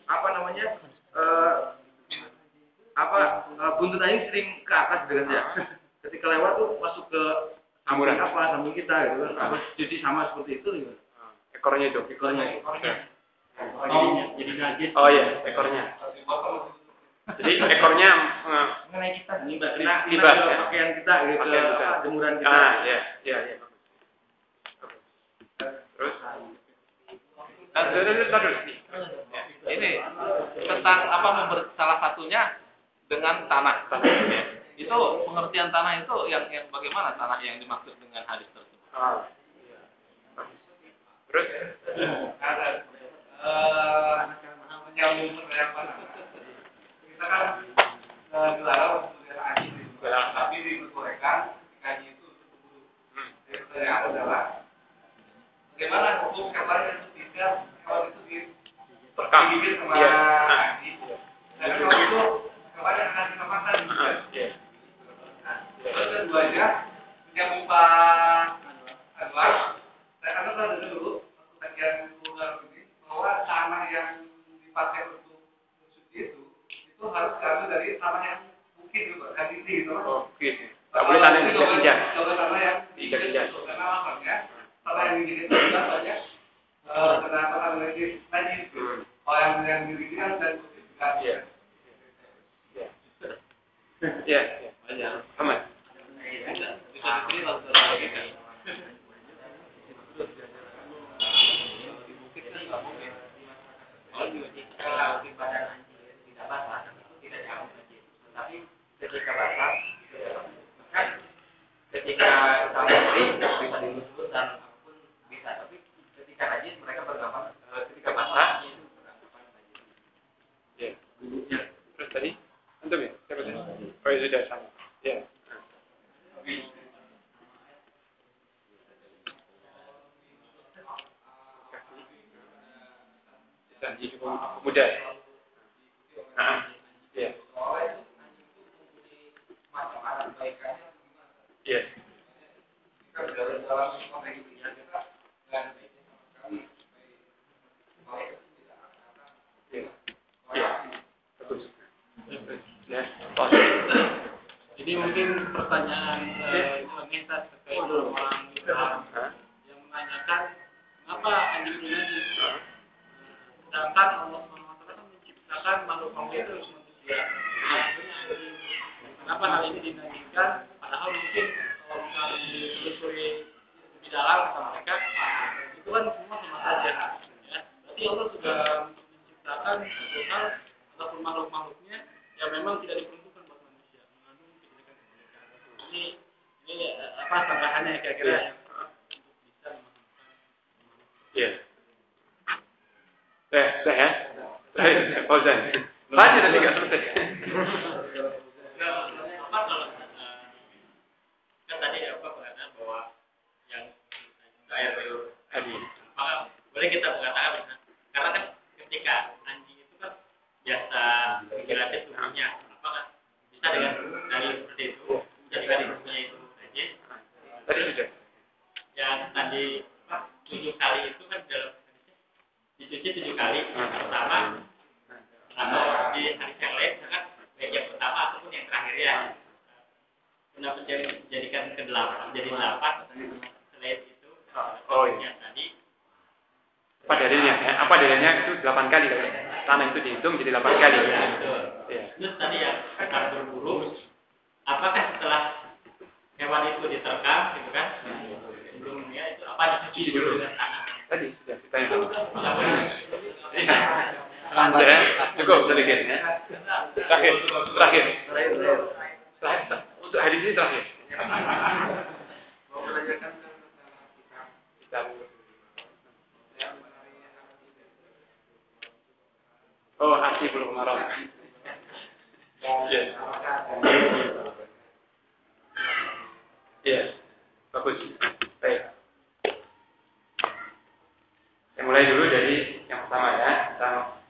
buntut anjing sering ke atas gitu kan ya. Ketika lewat tuh masuk ke samping kita gitu kan. Harus cuci sama seperti itu gitu. Ekornya. Jadi gadget. Oh iya, ekornya. Jadi ekornya mengenai kita libas ya. Pakaian kita gitu, jemuran kita. Iya. Terus ini tentang salah satunya dengan tanah. Itu pengertian tanah itu yang bagaimana tanah yang dimaksud dengan hadis tersebut? Terus menyambung pertanyaan kita kan dilarang haji, tapi diperbolehkan haji itu sebelum. Jadi pertanyaan adalah bagaimana hukum katanya ketika kalau itu digigit sama haji, dan kalau itu katanya akan kita makan juga. Terus keduanya menyambung Pak Anwar, saya katakan dulu bagian luar ini bahwa tanah yang dipakai untuk suci itu harus diambil dari tanah yang bukit gitu, kan tinggi gitu. Bukit. Tak boleh tanah yang diinjak. Kalau tanah yang diinjak. Karena alasannya tanah yang diinjak itu juga banyak terdapat najis. Kalau yang diinjak kan dan bukit juga. Iya. Aman. Bisa diterima kalau di badan anjing tidak basah, tidak jauh najis. Tetapi ketika basah, kan ketika sampai bisa dilusur dan apapun bisa. Tapi ketika najis mereka beranggapan ketika basah itu beranggapan najis. Ya. Terus tadi antum ya? Siapa tadi? Oh ya sudah sama. Ya. Janji muda. Iya. Iya. Jadi mungkin pertanyaan kita terkait orang Islam yang menanyakan kenapa anjing itu najis? Sedangkan Allah SWT kan menciptakan makhluk itu manusia. Kenapa hal ini dinantikan? Padahal mungkin kalau misalnya ditelusuri lebih dalam kata mereka, itu kan semua sama saja. Ya. Berarti Allah sudah menciptakan satu hal ataupun makhluk-makhluknya yang memang tidak diperuntukkan buat manusia, mengandung kejelekan-kejelekan. Ini apa tambahannya kira-kira yang untuk bisa memahamkan. Iya. Saya. Fauzan. Tanya nanti nggak selesai. Kan tadi perkataan bahwa yang air liur Tadi. maka boleh kita mengatakan karena kan ketika anjing itu kan biasa dilatih tubuhnya, apakah bisa dengan dari seperti itu jadikan tubuhnya itu najis? Tadi sudah. Yang tadi 7 kali itu kan dalam dicuci 7 kali pertama atau di hari yang lain kan baik yang pertama ataupun yang terakhir ya. Kenapa jadikan ke-8 jadi 8 selain itu yang tadi apa dalilnya? Apa dalilnya itu 8 kali kan? Tanah itu dihitung jadi 8 kali. Ya, terus tadi yang akan berburu, apakah setelah hewan itu diterkam gitu kan? Sebelumnya itu apa dicuci dulu dengan tanah? Tadi sudah ditanya. Ya, cukup sedikit ya. Terakhir. Untuk hadis ini terakhir. Oh, hati belum marah. Ya. Ya. Bagus. Baik. Saya mulai dulu dari yang pertama ya.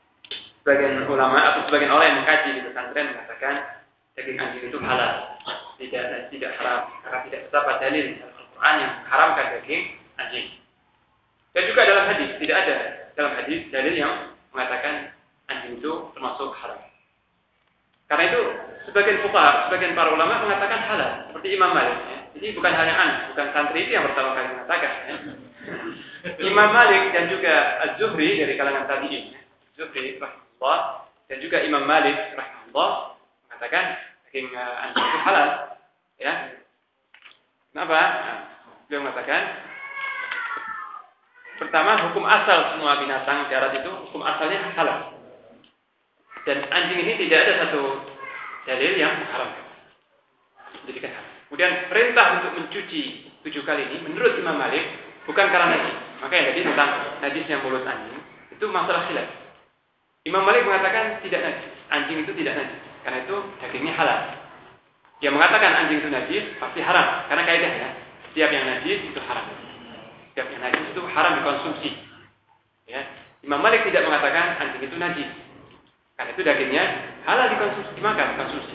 Sebagian ulama atau sebagian orang yang mengkaji di pesantren mengatakan daging anjing itu halal. tidak haram karena tidak terdapat dalil Al-Qur'an yang haramkan daging anjing. Dan juga dalam hadis tidak ada dalam hadis dalil yang mengatakan anjing itu termasuk haram. Karena itu sebagian fuqaha, sebagian para ulama mengatakan halal, seperti Imam Malik. Ya. Jadi bukan hal yang aneh, bukan santri itu yang pertama kali mengatakan. Ya. Imam Malik dan juga Az-Zuhri dari kalangan tabi'in, Zuhri rahimahullah dan juga Imam Malik rahimahullah mengatakan daging anjing itu halal. Ya. Kenapa? Nah, beliau mengatakan pertama hukum asal semua binatang darat itu hukum asalnya halal. Dan anjing ini tidak ada satu dalil yang mengharamkan. Menjadikan haram. Kemudian perintah untuk mencuci 7 kali ini menurut Imam Malik bukan karena najis. Makanya tadi tentang najisnya mulut anjing itu masalah khilaf. Imam Malik mengatakan tidak najis. Anjing itu tidak najis. Karena itu dagingnya halal. Dia mengatakan anjing itu najis pasti haram. Karena kaidahnya setiap yang najis itu haram. Setiap yang najis itu haram dikonsumsi. Ya. Imam Malik tidak mengatakan anjing itu najis. Karena itu dagingnya halal dikonsumsi, dimakan, konsumsi.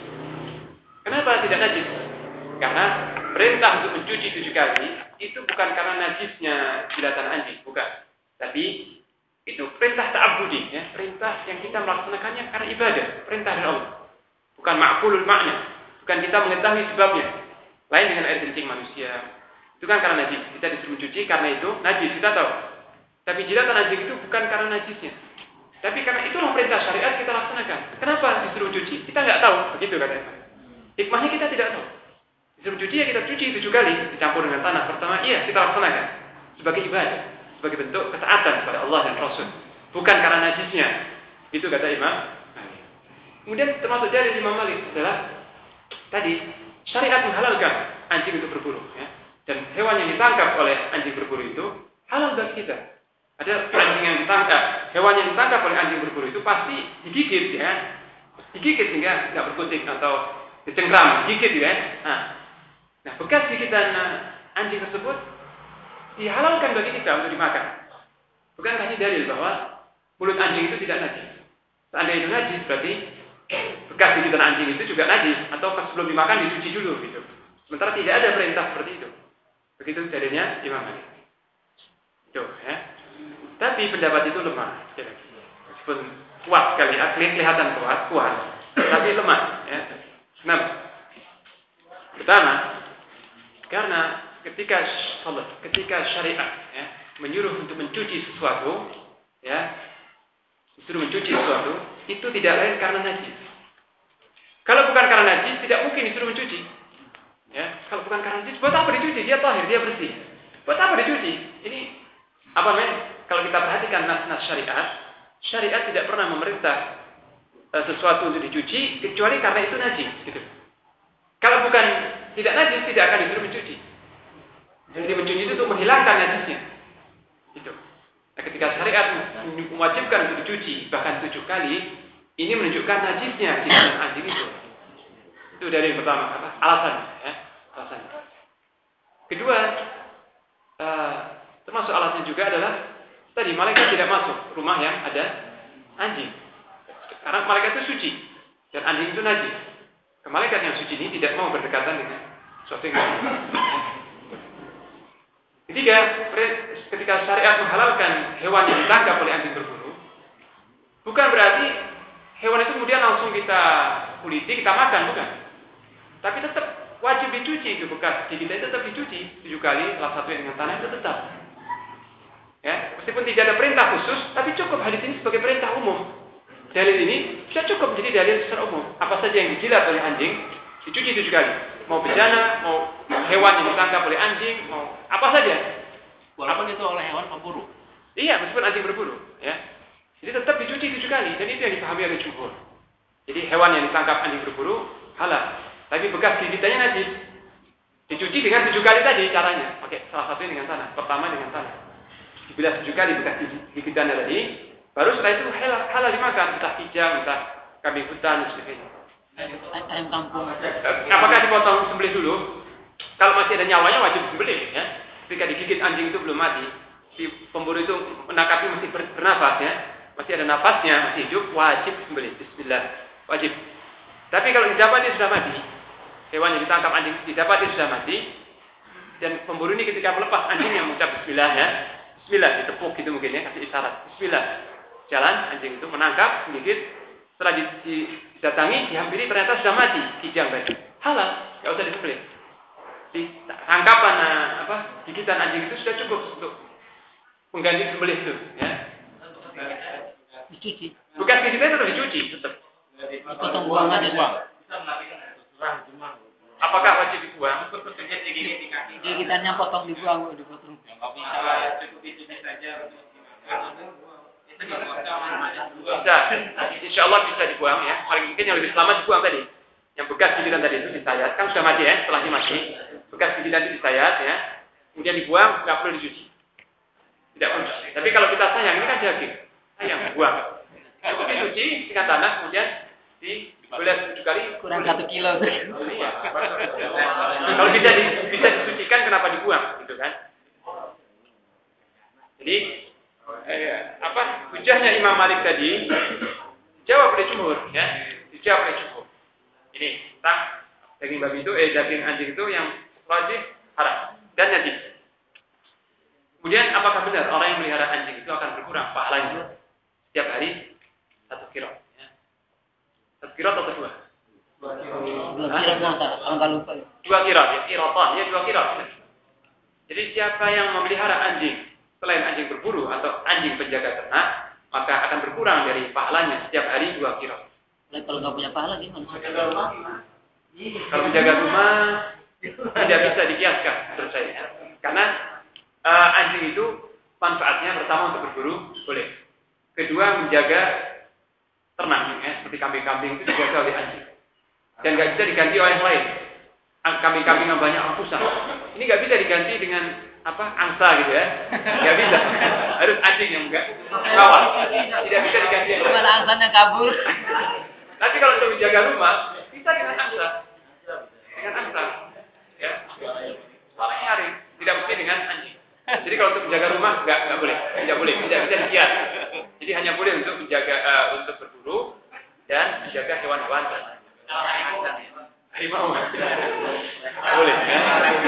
Kenapa tidak najis? Karena perintah untuk mencuci 7 kali itu bukan karena najisnya jilatan anjing, bukan. Tapi itu perintah ta'abbudi, ya, perintah yang kita melaksanakannya karena ibadah, perintah dari Allah. Bukan ma'qulul makna, bukan kita mengetahui sebabnya. Lain dengan air kencing manusia. Itu kan karena najis, kita disuruh mencuci karena itu najis, kita tahu. Tapi jilatan anjing itu bukan karena najisnya. Tapi karena itulah perintah syariat kita laksanakan. Kenapa disuruh cuci? Kita nggak tahu. Begitu katanya. Hikmahnya kita tidak tahu. Disuruh cuci ya kita cuci 7 kali. Dicampur dengan tanah. Pertama, iya kita laksanakan. Sebagai ibadah. Sebagai bentuk ketaatan kepada Allah dan Rasul. Bukan karena najisnya. Itu kata Imam Malik. Kemudian termasuk dari Imam Malik adalah tadi syariat menghalalkan anjing untuk berburu. Ya. Dan hewan yang ditangkap oleh anjing berburu itu halal bagi kita. Ada anjing yang ditangkap, hewan yang ditangkap oleh anjing berburu itu pasti digigit, ya, digigit sehingga nggak berkutik atau dicengkram, digigit, ya. Nah, bekas gigitan anjing tersebut dihalalkan bagi kita untuk dimakan. Bukankah ini dalil bahwa mulut anjing itu tidak najis? Seandainya itu najis, berarti bekas gigitan anjing itu juga najis, atau sebelum dimakan dicuci dulu, gitu. Sementara tidak ada perintah seperti itu. Begitu dalilnya Imam Malik. Itu, ya. Tapi pendapat itu lemah. Meskipun kuat sekali, kelihatan kuat, tapi lemah. Ya. Kenapa? Pertama, karena ketika syariat ya, menyuruh untuk mencuci sesuatu, ya, disuruh mencuci sesuatu, itu tidak lain karena najis. Kalau bukan karena najis, tidak mungkin disuruh mencuci. Ya, kalau bukan karena najis, buat apa dicuci? Dia tahir, dia bersih. Buat apa dicuci? Ini apa men? Kalau kita perhatikan nas-nas syariat tidak pernah memerintah sesuatu untuk dicuci kecuali karena itu najis. Gitu. Kalau bukan tidak najis, tidak akan disuruh mencuci. Jadi mencuci itu untuk menghilangkan najisnya. Gitu. Nah, ketika syariat mewajibkan untuk dicuci bahkan 7 kali, ini menunjukkan najisnya di dalam anjing itu. Itu dari yang pertama, alasannya. Ya, alasannya. Kedua, termasuk alasannya juga adalah tadi malaikat tidak masuk rumah yang ada anjing. Karena malaikat itu suci dan anjing itu najis. Malaikat yang suci ini tidak mau berdekatan dengan sesuatu yang najis. Ketiga, ketika syariat menghalalkan hewan yang ditangkap oleh anjing berburu, bukan berarti hewan itu kemudian langsung kita kuliti, kita makan, bukan. Tapi tetap wajib dicuci itu bekas gigitan itu tetap dicuci 7 kali, salah satu dengan tanah itu tetap. Ya, meskipun tidak ada perintah khusus, tapi cukup hadis ini sebagai perintah umum. Dalil ini bisa cukup menjadi dalil secara umum. Apa saja yang dijilat oleh anjing, dicuci 7 kali. Mau bejana, mau hewan yang ditangkap oleh anjing, mau apa saja. Walaupun itu oleh hewan pemburu. Iya, meskipun anjing berburu. Ya. Jadi tetap dicuci 7 kali. Dan itu yang dipahami oleh jumhur. Jadi hewan yang ditangkap anjing berburu, halal. Tapi bekas gigitannya najis. Dicuci dengan 7 kali tadi caranya. Oke, salah satunya dengan tanah. Pertama dengan tanah. Dibilas 7 kali bekas gigitannya tadi, baru setelah itu halal dimakan, entah kijang, entah kambing hutan, dan sebagainya. Ayam kampung. Apakah dipotong sembelih dulu? Kalau masih ada nyawanya wajib sembelih, ya. Ketika digigit anjing itu belum mati, si pemburu itu menangkapi masih bernafas, ya, masih ada nafasnya, masih hidup, wajib sembelih. Bismillah, wajib. Tapi kalau didapat dia sudah mati, hewan yang ditangkap anjing didapati sudah mati, dan pemburu ini ketika melepas anjing yang mengucap bismillah ya, bismillah ditepuk gitu mungkin ya, kasih isyarat bismillah, jalan anjing itu menangkap, menggigit, setelah didatangi, dihampiri ternyata sudah mati, kijang tadi, halal, nggak usah disembelih. Di tangkapan gigitan anjing itu sudah cukup untuk pengganti sembelih itu, ya. Dicuci. Bukan gigitan itu dicuci, tetap. Dipotong buang aja. Apakah wajib dibuang? Gigitannya potong dibuang, dipotong. Bisa, insya Allah bisa dibuang ya. Paling mungkin yang lebih selamat dibuang tadi. Yang bekas gigitan tadi itu disayat, kan sudah mati ya, setelahnya mati. Bekas gigitan itu disayat ya, kemudian dibuang, nggak perlu dicuci. Tidak perlu dicuci. Tapi kalau kita sayang, ini kan daging, sayang buang. Cukup dicuci dengan tanah, kemudian dibelah 7 kali. Kurang 1 kilo. Iya. Kalau bisa disucikan, kenapa dibuang, gitu kan? Jadi hujahnya Imam Malik tadi jawab oleh jumhur ya, dijawab oleh jumhur. Ini tentang daging babi itu daging anjing itu yang wajib haram dan najis. Kemudian apakah benar orang yang melihara anjing itu akan berkurang pahalanya setiap hari 1 kilo ya. 1 kilo atau 2? 2 kilo enggak lupa. 2 kilo ya, kiratan ya 2 kilo. Jadi siapa yang memelihara anjing selain anjing berburu atau anjing penjaga ternak, maka akan berkurang dari pahalanya setiap hari 2 kilo. Kalau nggak punya pahala gimana? Kalau menjaga rumah tidak bisa dikiaskan menurut saya. Karena anjing itu manfaatnya pertama untuk berburu boleh. Kedua menjaga ternak ya, seperti kambing-kambing itu dijaga oleh anjing. Dan nggak bisa diganti oleh yang lain. Kambing-kambing yang banyak ratusan. Ini nggak bisa diganti dengan angsa gitu ya. Nggak bisa. Harus anjing yang kawal. Tidak bisa diganti. Gimana angsanya kabur? Nanti kalau untuk menjaga rumah, bisa dengan angsa. Dengan angsa. Ya. Soalnya hari. Tidak mesti dengan anjing. Jadi kalau untuk menjaga rumah, nggak boleh. Tidak boleh. Tidak bisa dikias. Jadi hanya boleh untuk menjaga, untuk berburu dan menjaga hewan-hewan. Harimau. Boleh. Ya.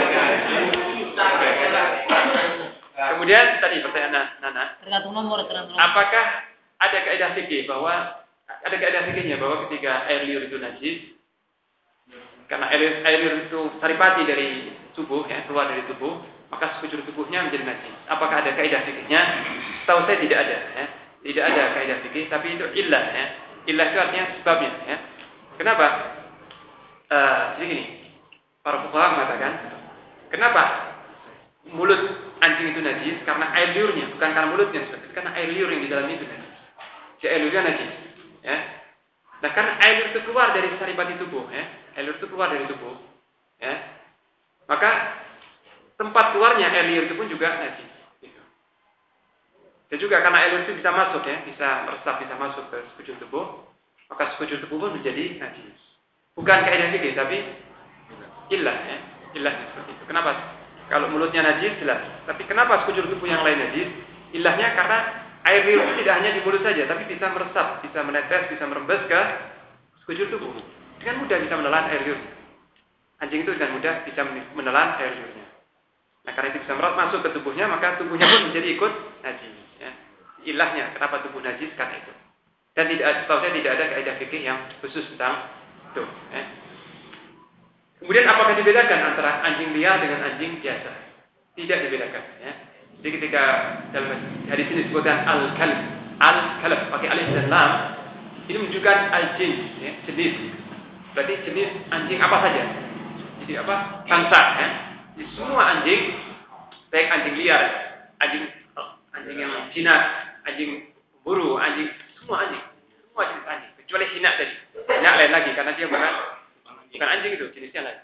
Kemudian tadi pertanyaan Nana. Tergantung nomor. Apakah ada kaidah fikih bahwa ketikanya bahwa ketika air liur itu najis, karena air liur itu saripati dari tubuh ya, keluar dari tubuh, maka sekujur tubuhnya menjadi najis. Apakah ada kaidah fikihnya? Setahu saya tidak ada ya. Tidak ada kaidah fikih, tapi itu illah ya. Illah itu artinya sebabnya ya. Kenapa? Jadi gini, para fuqaha mengatakan, kenapa mulut anjing itu najis? Karena air liurnya, bukan karena mulutnya, tapi karena air liur yang di dalamnya itu najis. Jadi air liurnya najis. Ya. Nah, karena air liur itu keluar dari saripati tubuh, ya. Air liur itu keluar dari tubuh, ya. Maka tempat keluarnya air liur itu pun juga najis. Gitu. Dan juga karena air liur itu bisa masuk, ya, bisa meresap, bisa masuk ke sekujur tubuh, maka sekujur tubuh pun menjadi najis. Bukan kaidah fikih, tapi illah, ya. Illahnya seperti itu. Kenapa? Kalau mulutnya najis jelas, tapi kenapa sekujur tubuh yang lain najis? Illahnya karena air liur itu tidak hanya di mulut saja, tapi bisa meresap, bisa menetes, bisa merembes ke sekujur tubuh. Dengan mudah bisa menelan air liur. Anjing itu dengan mudah bisa menelan air liurnya. Nah, karena itu bisa masuk ke tubuhnya, maka tubuhnya pun menjadi ikut najis. Ya. Ilahnya, kenapa tubuh najis? Karena itu. Dan setahu saya tidak ada kaidah fikih yang khusus tentang itu. Ya. Kemudian apakah dibedakan antara anjing liar dengan anjing biasa? Tidak dibedakan. Ya. Jadi ketika dalam hadis ini disebutkan al-kalb pakai alif dan lam, ini menunjukkan al-jins, ya, jenis. Berarti jenis anjing apa saja. Jadi apa? Bangsa, ya. Jadi semua anjing, baik anjing liar, anjing yang jinak, anjing pemburu, anjing, semua jenis anjing, kecuali jinak tadi. Jinak lain lagi karena dia bukan anjing itu, jenisnya lain.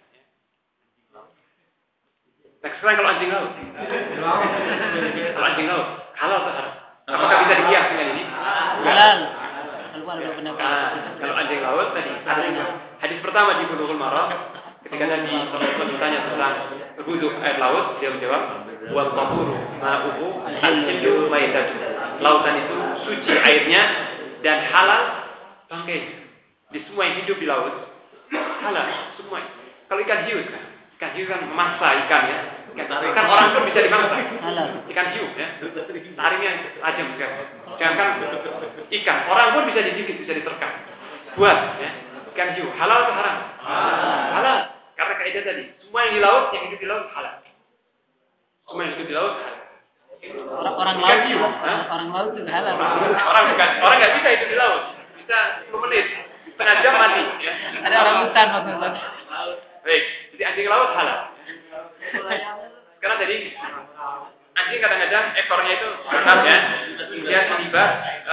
Nah, sekarang kalau anjing laut. Kalau anjing laut, halal atau haram? Apakah bisa dikias dengan ini? Halal. Kalau anjing laut tadi, hadis pertama di Bulughul Maram, ketika Nabi SAW bertanya tentang berwudu air laut, dia menjawab, "Wal tahuru ma'uhu al-hillu maitatu." Lautan itu suci airnya dan halal bangkai. Di semua yang hidup di laut halal semua. Kalau ikan hiu kan memangsa ikan ya. Ikan orang pun bisa dimangsa. Ikan hiu ya. Taringnya tajam kan. Jangan ikan orang pun bisa digigit, bisa diterkam. Buat ya. Ikan hiu halal atau haram? Halal. Karena kaidah tadi, semua yang di laut, yang hidup di laut halal. Semua yang hidup di laut halal. Orang laut juga, orang laut juga halal. Orang nggak bisa hidup di laut. Bisa 10 menit, setengah jam mati. Ya. Ada orang hutan maksudnya. Baik, jadi anjing laut halal. Sekarang jadi anjing kadang-kadang ekornya itu ya, dia mengibas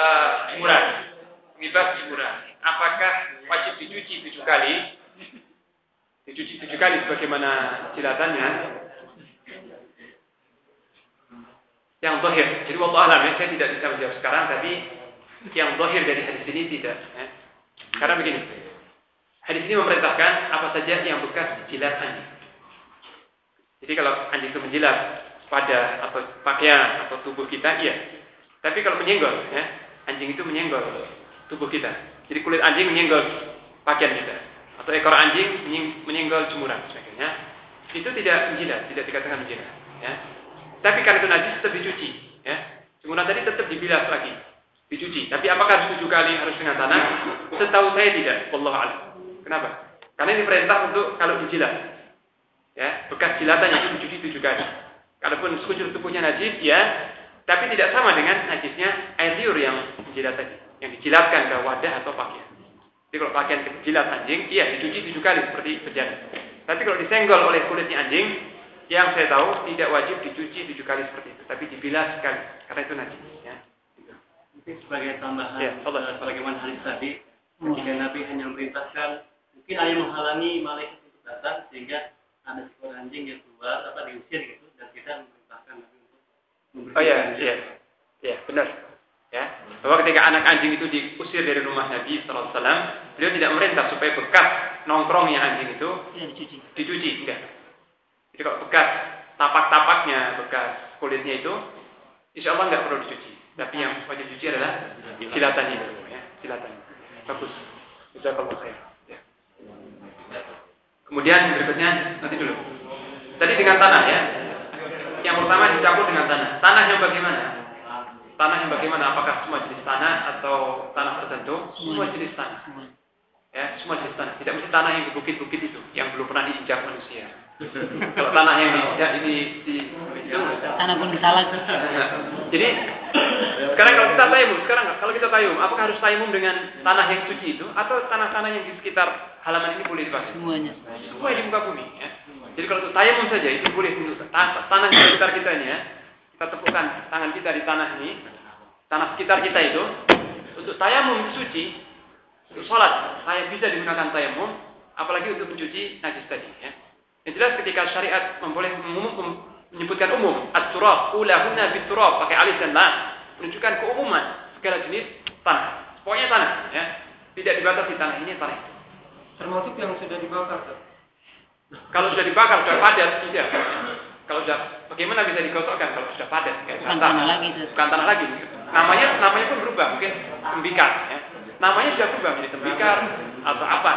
jemuran. Apakah wajib dicuci 7 kali? Dicuci 7 kali sebagaimana jilatannya. Yang zahir. Jadi wallahu a'lam ya, saya tidak bisa menjawab sekarang, tapi yang zahir dari hadis ini tidak. Ya. Karena begini, hadis ini memerintahkan apa saja yang bekas jilat anjing. Jadi kalau anjing itu menjilat pada atau pakaian atau tubuh kita, iya. Tapi kalau menyenggol, ya, anjing itu menyenggol tubuh kita. Jadi kulit anjing menyenggol pakaian kita, atau ekor anjing menyenggol jemuran, sebagainya. Itu tidak menjilat, tidak dikatakan menjilat. Ya. Tapi karena itu najis tetap dicuci. Ya. Jemuran tadi tetap dibilas lagi, dicuci. Tapi apakah harus 7 kali, harus dengan tanah? Setahu saya tidak. Wallahu a'lam. Kenapa? Karena ini perintah untuk kalau dijilat. Ya, bekas jilatannya itu dicuci 7 kali. Kalaupun sekujur tubuhnya najis, ya, tapi tidak sama dengan najisnya air liur yang menjilat tadi, yang dijilatkan ke wadah atau pakaian. Jadi kalau pakaian jilat anjing, iya dicuci 7 kali seperti berjalan. Tapi kalau disenggol oleh kulitnya anjing, yang saya tahu tidak wajib dicuci 7 kali seperti itu, tapi dibilas sekali, karena itu najis. Ya. Mungkin sebagai tambahan, ya, sebagaimana hadis tadi, ketika Nabi hanya memerintahkan, mungkin ada yang menghalangi malaikat untuk datang, sehingga ada seekor anjing yang keluar, diusir gitu, dan kita memerintahkan Nabi untuk membersihkan. Iya, benar. Ya, bahwa ketika anak anjing itu diusir dari rumah Nabi SAW, beliau tidak merintah supaya bekas nongkrongnya anjing itu dicuci, enggak. Jadi kalau bekas tapak-tapaknya, bekas kulitnya itu, insya Allah enggak perlu dicuci. Tapi yang wajib dicuci adalah jilatannya itu, ya, jilatannya. Bagus. Jazakallahu khair. Ya. Kemudian berikutnya nanti dulu. Tadi dengan tanah ya. Yang pertama dicampur dengan tanah. Tanah yang bagaimana? Tanah yang bagaimana? Apakah semua jenis tanah atau tanah tertentu? Semua jenis tanah. Ya, semua jenis tanah. Tidak mesti tanah yang di bukit-bukit itu, yang belum pernah diinjak manusia. Kalau tanah yang diinjak itu tanah pun disalak. Jadi sekarang kalau kita tayamum, apakah harus tayamum dengan tanah yang suci itu atau tanah-tanah yang di sekitar halaman ini boleh dipakai? Semuanya. Semua di muka bumi. Ya. Jadi kalau untuk tayamum saja itu boleh untuk tanah di sekitar kita ini ya. Kita tepukkan tangan kita di tanah ini, tanah sekitar kita itu, untuk tayamum suci, untuk sholat, saya bisa digunakan tayamum, apalagi untuk mencuci najis tadi. Ya. Yang jelas ketika syariat menyebutkan umum, at-turab, ulahunna bit-turab, pakai alif dan lam, menunjukkan keumuman segala jenis tanah. Pokoknya tanah, ya, tidak dibatasi tanah ini, tanah itu. Termasuk yang sudah dibakar. Kalau sudah dibakar, sudah padat, tidak. Kalau sudah, bagaimana bisa digosokkan kalau sudah padat? Bukan tanah lagi. Bukan tanah lagi. Namanya pun berubah, mungkin tembikar. Ya. Namanya sudah berubah menjadi tembikar atau apa?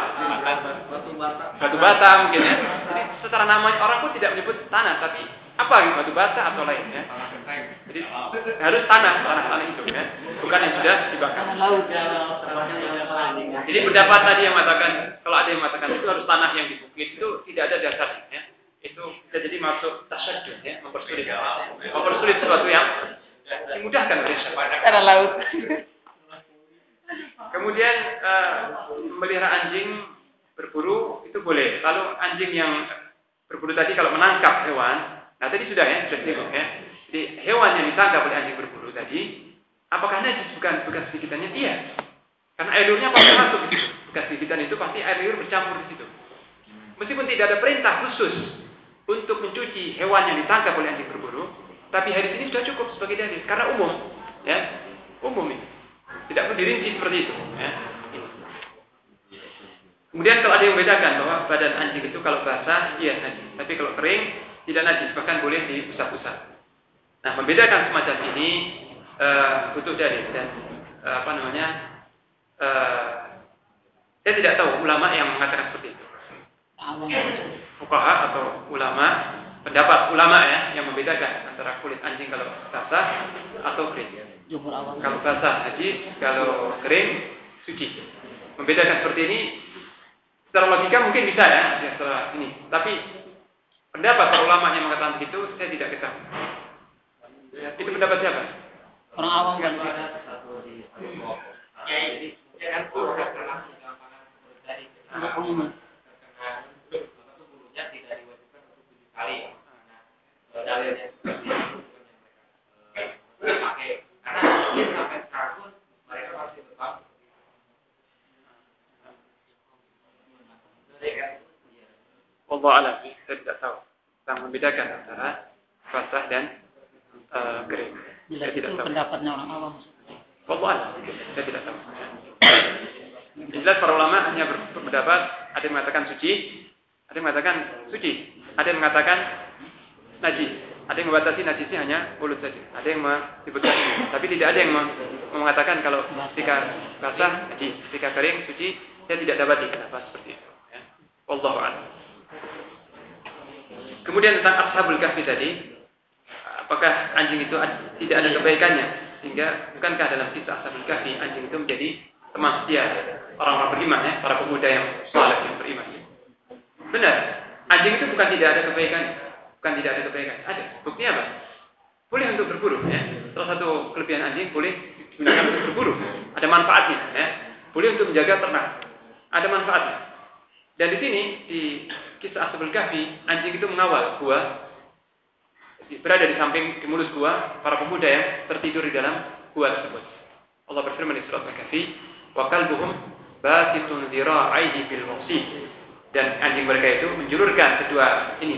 Batu bata mungkin ya. Jadi secara namanya orang pun tidak menyebut tanah, tapi apa batu bata atau lain ya. Jadi harus tanah itu ya, bukan yang sudah dibakar. Jadi pendapat tadi yang mengatakan, kalau ada yang mengatakan itu harus tanah yang di bukit, itu tidak ada dasarnya ya. Itu bisa jadi masuk tasyaddud ya, mempersulit sesuatu yang dimudahkan oleh syariat. Tanah laut. Kemudian memelihara anjing berburu itu boleh. Lalu anjing yang berburu tadi kalau menangkap hewan, nah tadi sudah disinggung ya. Jadi hewan yang ditangkap oleh anjing berburu tadi, apakah najis bukan bekas gigitannya? Iya. Karena air liurnya pasti masuk di situ. Bekas gigitan itu pasti air liur bercampur di situ. Meskipun tidak ada perintah khusus untuk mencuci hewan yang ditangkap oleh anjing berburu, tapi hadis ini sudah cukup sebagai dalil karena umum, ya, umum ini. Tidak perlu dirinci seperti itu. Ya. Kemudian kalau ada yang membedakan bahwa badan anjing itu kalau basah, iya najis. Tapi kalau kering, tidak najis. Bahkan boleh diusap-usap. Nah, membedakan semacam ini butuh dalil. Dan saya tidak tahu ulama yang mengatakan seperti itu. fuqaha atau ulama, pendapat ulama ya yang membedakan antara kulit anjing kalau basah atau kering. Kalau basah najis, kalau kering suci. Membedakan seperti ini secara logika mungkin bisa ya setelah ini. Tapi pendapat para ulama yang mengatakan begitu saya tidak ketahui. Itu pendapat siapa? Orang awam kan. Ya ini kan sudah termasuk dalam pandangan seperti tadi. Bulunya tidak diwajibkan untuk 7 kali. Dalilnya seperti itu mereka pakai karena sampai sekarang pun mereka masih berpaham. Allah alam, saya tidak tahu tentang membedakan antara basah dan kering. Saya tidak tahu. Pendapatnya orang awam. Allah alam, saya tidak tahu. Jelas para ulama hanya berpendapat, ada yang mengatakan suci, ada yang mengatakan suci, ada yang mengatakan najis, ada yang membatasi najisnya hanya mulut saja, ada yang menyebutkan ini, tapi tidak ada yang mengatakan kalau ketika basah najis, ketika kering suci. Saya tidak dapati kenapa seperti itu. Ya. Wallahu a'lam. Kemudian tentang ashabul kahfi tadi, apakah anjing itu tidak ada kebaikannya? Sehingga bukankah dalam kisah ashabul kahfi anjing itu menjadi teman setia orang-orang beriman ya, para pemuda yang saleh yang beriman. Benar, anjing itu bukan tidak ada kebaikan, bukan tidak ada kebaikan. Ada. Buktinya apa? Boleh untuk berburu ya. Salah satu kelebihan anjing boleh digunakan untuk berburu. Ada manfaatnya ya. Boleh untuk menjaga ternak. Ada manfaatnya. Dan di sini di kisah Ashabul Kahfi, anjing itu mengawal gua, berada di samping di mulus gua para pemuda yang tertidur di dalam gua tersebut. Allah berfirman di surat Al-Kahfi, "Wa kalbuhum basitun dhira'aihi bil muqsi." Dan anjing mereka itu menjulurkan kedua ini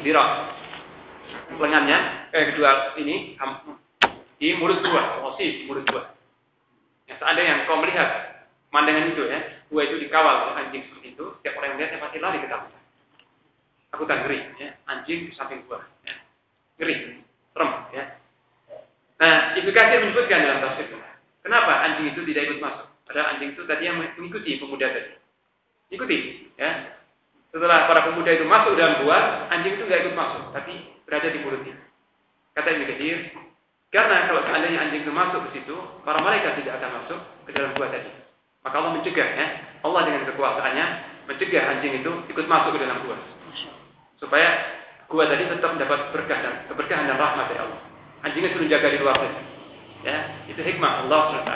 lengannya, kedua ini di mulut gua, muqsi di mulut gua. Ya, seandainya kau melihat pemandangan itu ya, gua itu dikawal oleh anjing seperti itu, setiap orang yang melihatnya pasti lari ketakutan. Aku tak ngeri, ya, anjing di samping gua, ya. Ngeri, serem, ya. Nah, Ibnu Katsir menyebutkan dalam tafsirnya, kenapa anjing itu tidak ikut masuk? Padahal anjing itu tadi yang mengikuti pemuda tadi, ikuti, ya. Setelah para pemuda itu masuk dalam gua, anjing itu nggak ikut masuk, tapi berada di mulutnya. Kata Ibnu Katsir, karena kalau seandainya anjing itu masuk ke situ, para malaikat tidak akan masuk ke dalam gua tadi. Maka Allah mencegah ya. Allah dengan kekuasaannya mencegah anjing itu ikut masuk ke dalam gua. Supaya gua tadi tetap mendapat keberkahan dan rahmat dari Allah. Anjingnya suruh jaga di luar saja. Ya, itu hikmah Allah SWT.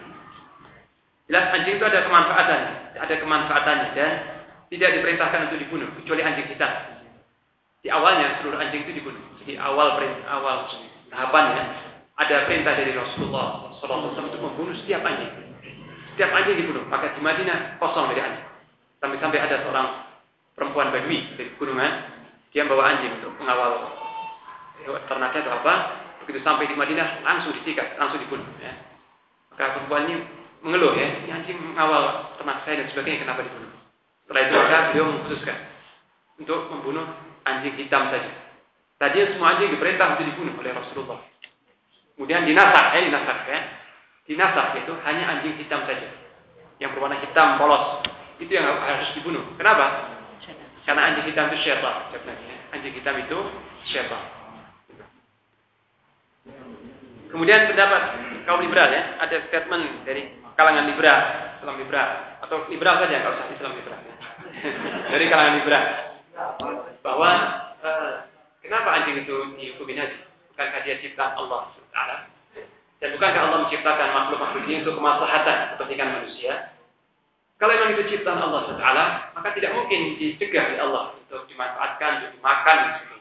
Jelas anjing itu ada kemanfaatannya dan tidak diperintahkan untuk dibunuh kecuali anjing hitam. Di awalnya seluruh anjing itu dibunuh. Jadi awal tahapannya ada perintah dari Rasulullah SAW untuk membunuh setiap anjing. Setiap anjing dibunuh, maka di Madinah kosong dari anjing. Sampai-sampai ada seorang perempuan Badui dari pegunungan, dia membawa anjing untuk mengawal ternaknya atau apa. Begitu sampai di Madinah langsung disikat, langsung dibunuh. Ya. Maka perempuan ini mengeluh ya, ini anjing mengawal ternak saya dan sebagainya, kenapa dibunuh? Setelah itu maka beliau memutuskan untuk membunuh anjing hitam saja. Tadi semua anjing diperintah untuk dibunuh oleh Rasulullah. Kemudian dinasakh ya. Dinasakh itu hanya anjing hitam saja, yang berwarna hitam polos, itu yang harus dibunuh. Kenapa? Karena anjing hitam itu syaitan. Anjing hitam itu syaitan. Kemudian pendapat kaum liberal ya, ada statement dari kalangan liberal, Islam liberal atau liberal saja, kalau usah Islam liberal. Ya. Dari kalangan liberal bahwa kenapa anjing itu dihukumi najis? Bukankah dia ciptaan Allah SWT? Dan bukankah Allah menciptakan makhluk-makhluk ini untuk kemaslahatan kepentingan manusia? Kalau memang itu ciptaan Allah SWT, maka tidak mungkin dicegah oleh Allah untuk dimanfaatkan, untuk dimakan.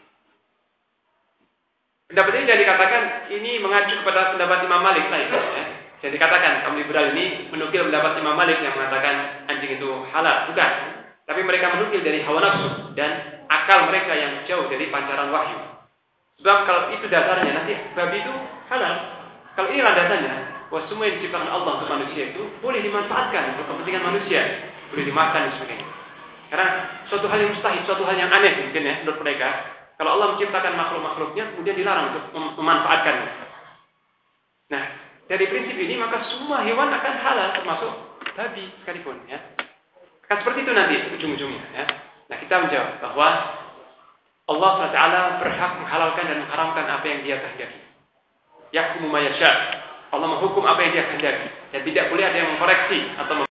Pendapat ini yang dikatakan ini mengacu kepada pendapat Imam Malik saja. Ya. Yang dikatakan kaum liberal ini menukil pendapat Imam Malik yang mengatakan anjing itu halal, bukan? Tapi mereka menukil dari hawa nafsu dan akal mereka yang jauh dari pancaran wahyu. Sebab kalau itu dasarnya nanti babi itu halal. Kalau ini landasannya, bahwa semua yang diciptakan Allah untuk manusia itu boleh dimanfaatkan untuk kepentingan manusia, boleh dimakan dan sebagainya. Karena suatu hal yang mustahil, suatu hal yang aneh mungkin ya menurut mereka. Kalau Allah menciptakan makhluk-makhluknya, kemudian dilarang untuk memanfaatkannya. Nah, dari prinsip ini maka semua hewan akan halal, termasuk babi sekalipun. Ya. Akan seperti itu nanti ujung-ujungnya. Ya. Nah, kita menjawab bahwa Allah SWT berhak menghalalkan dan mengharamkan apa yang Dia kehendaki. Yahkumu ma yasha. Allah menghukum apa yang Dia kehendaki dan tidak boleh ada yang mengkoreksi atau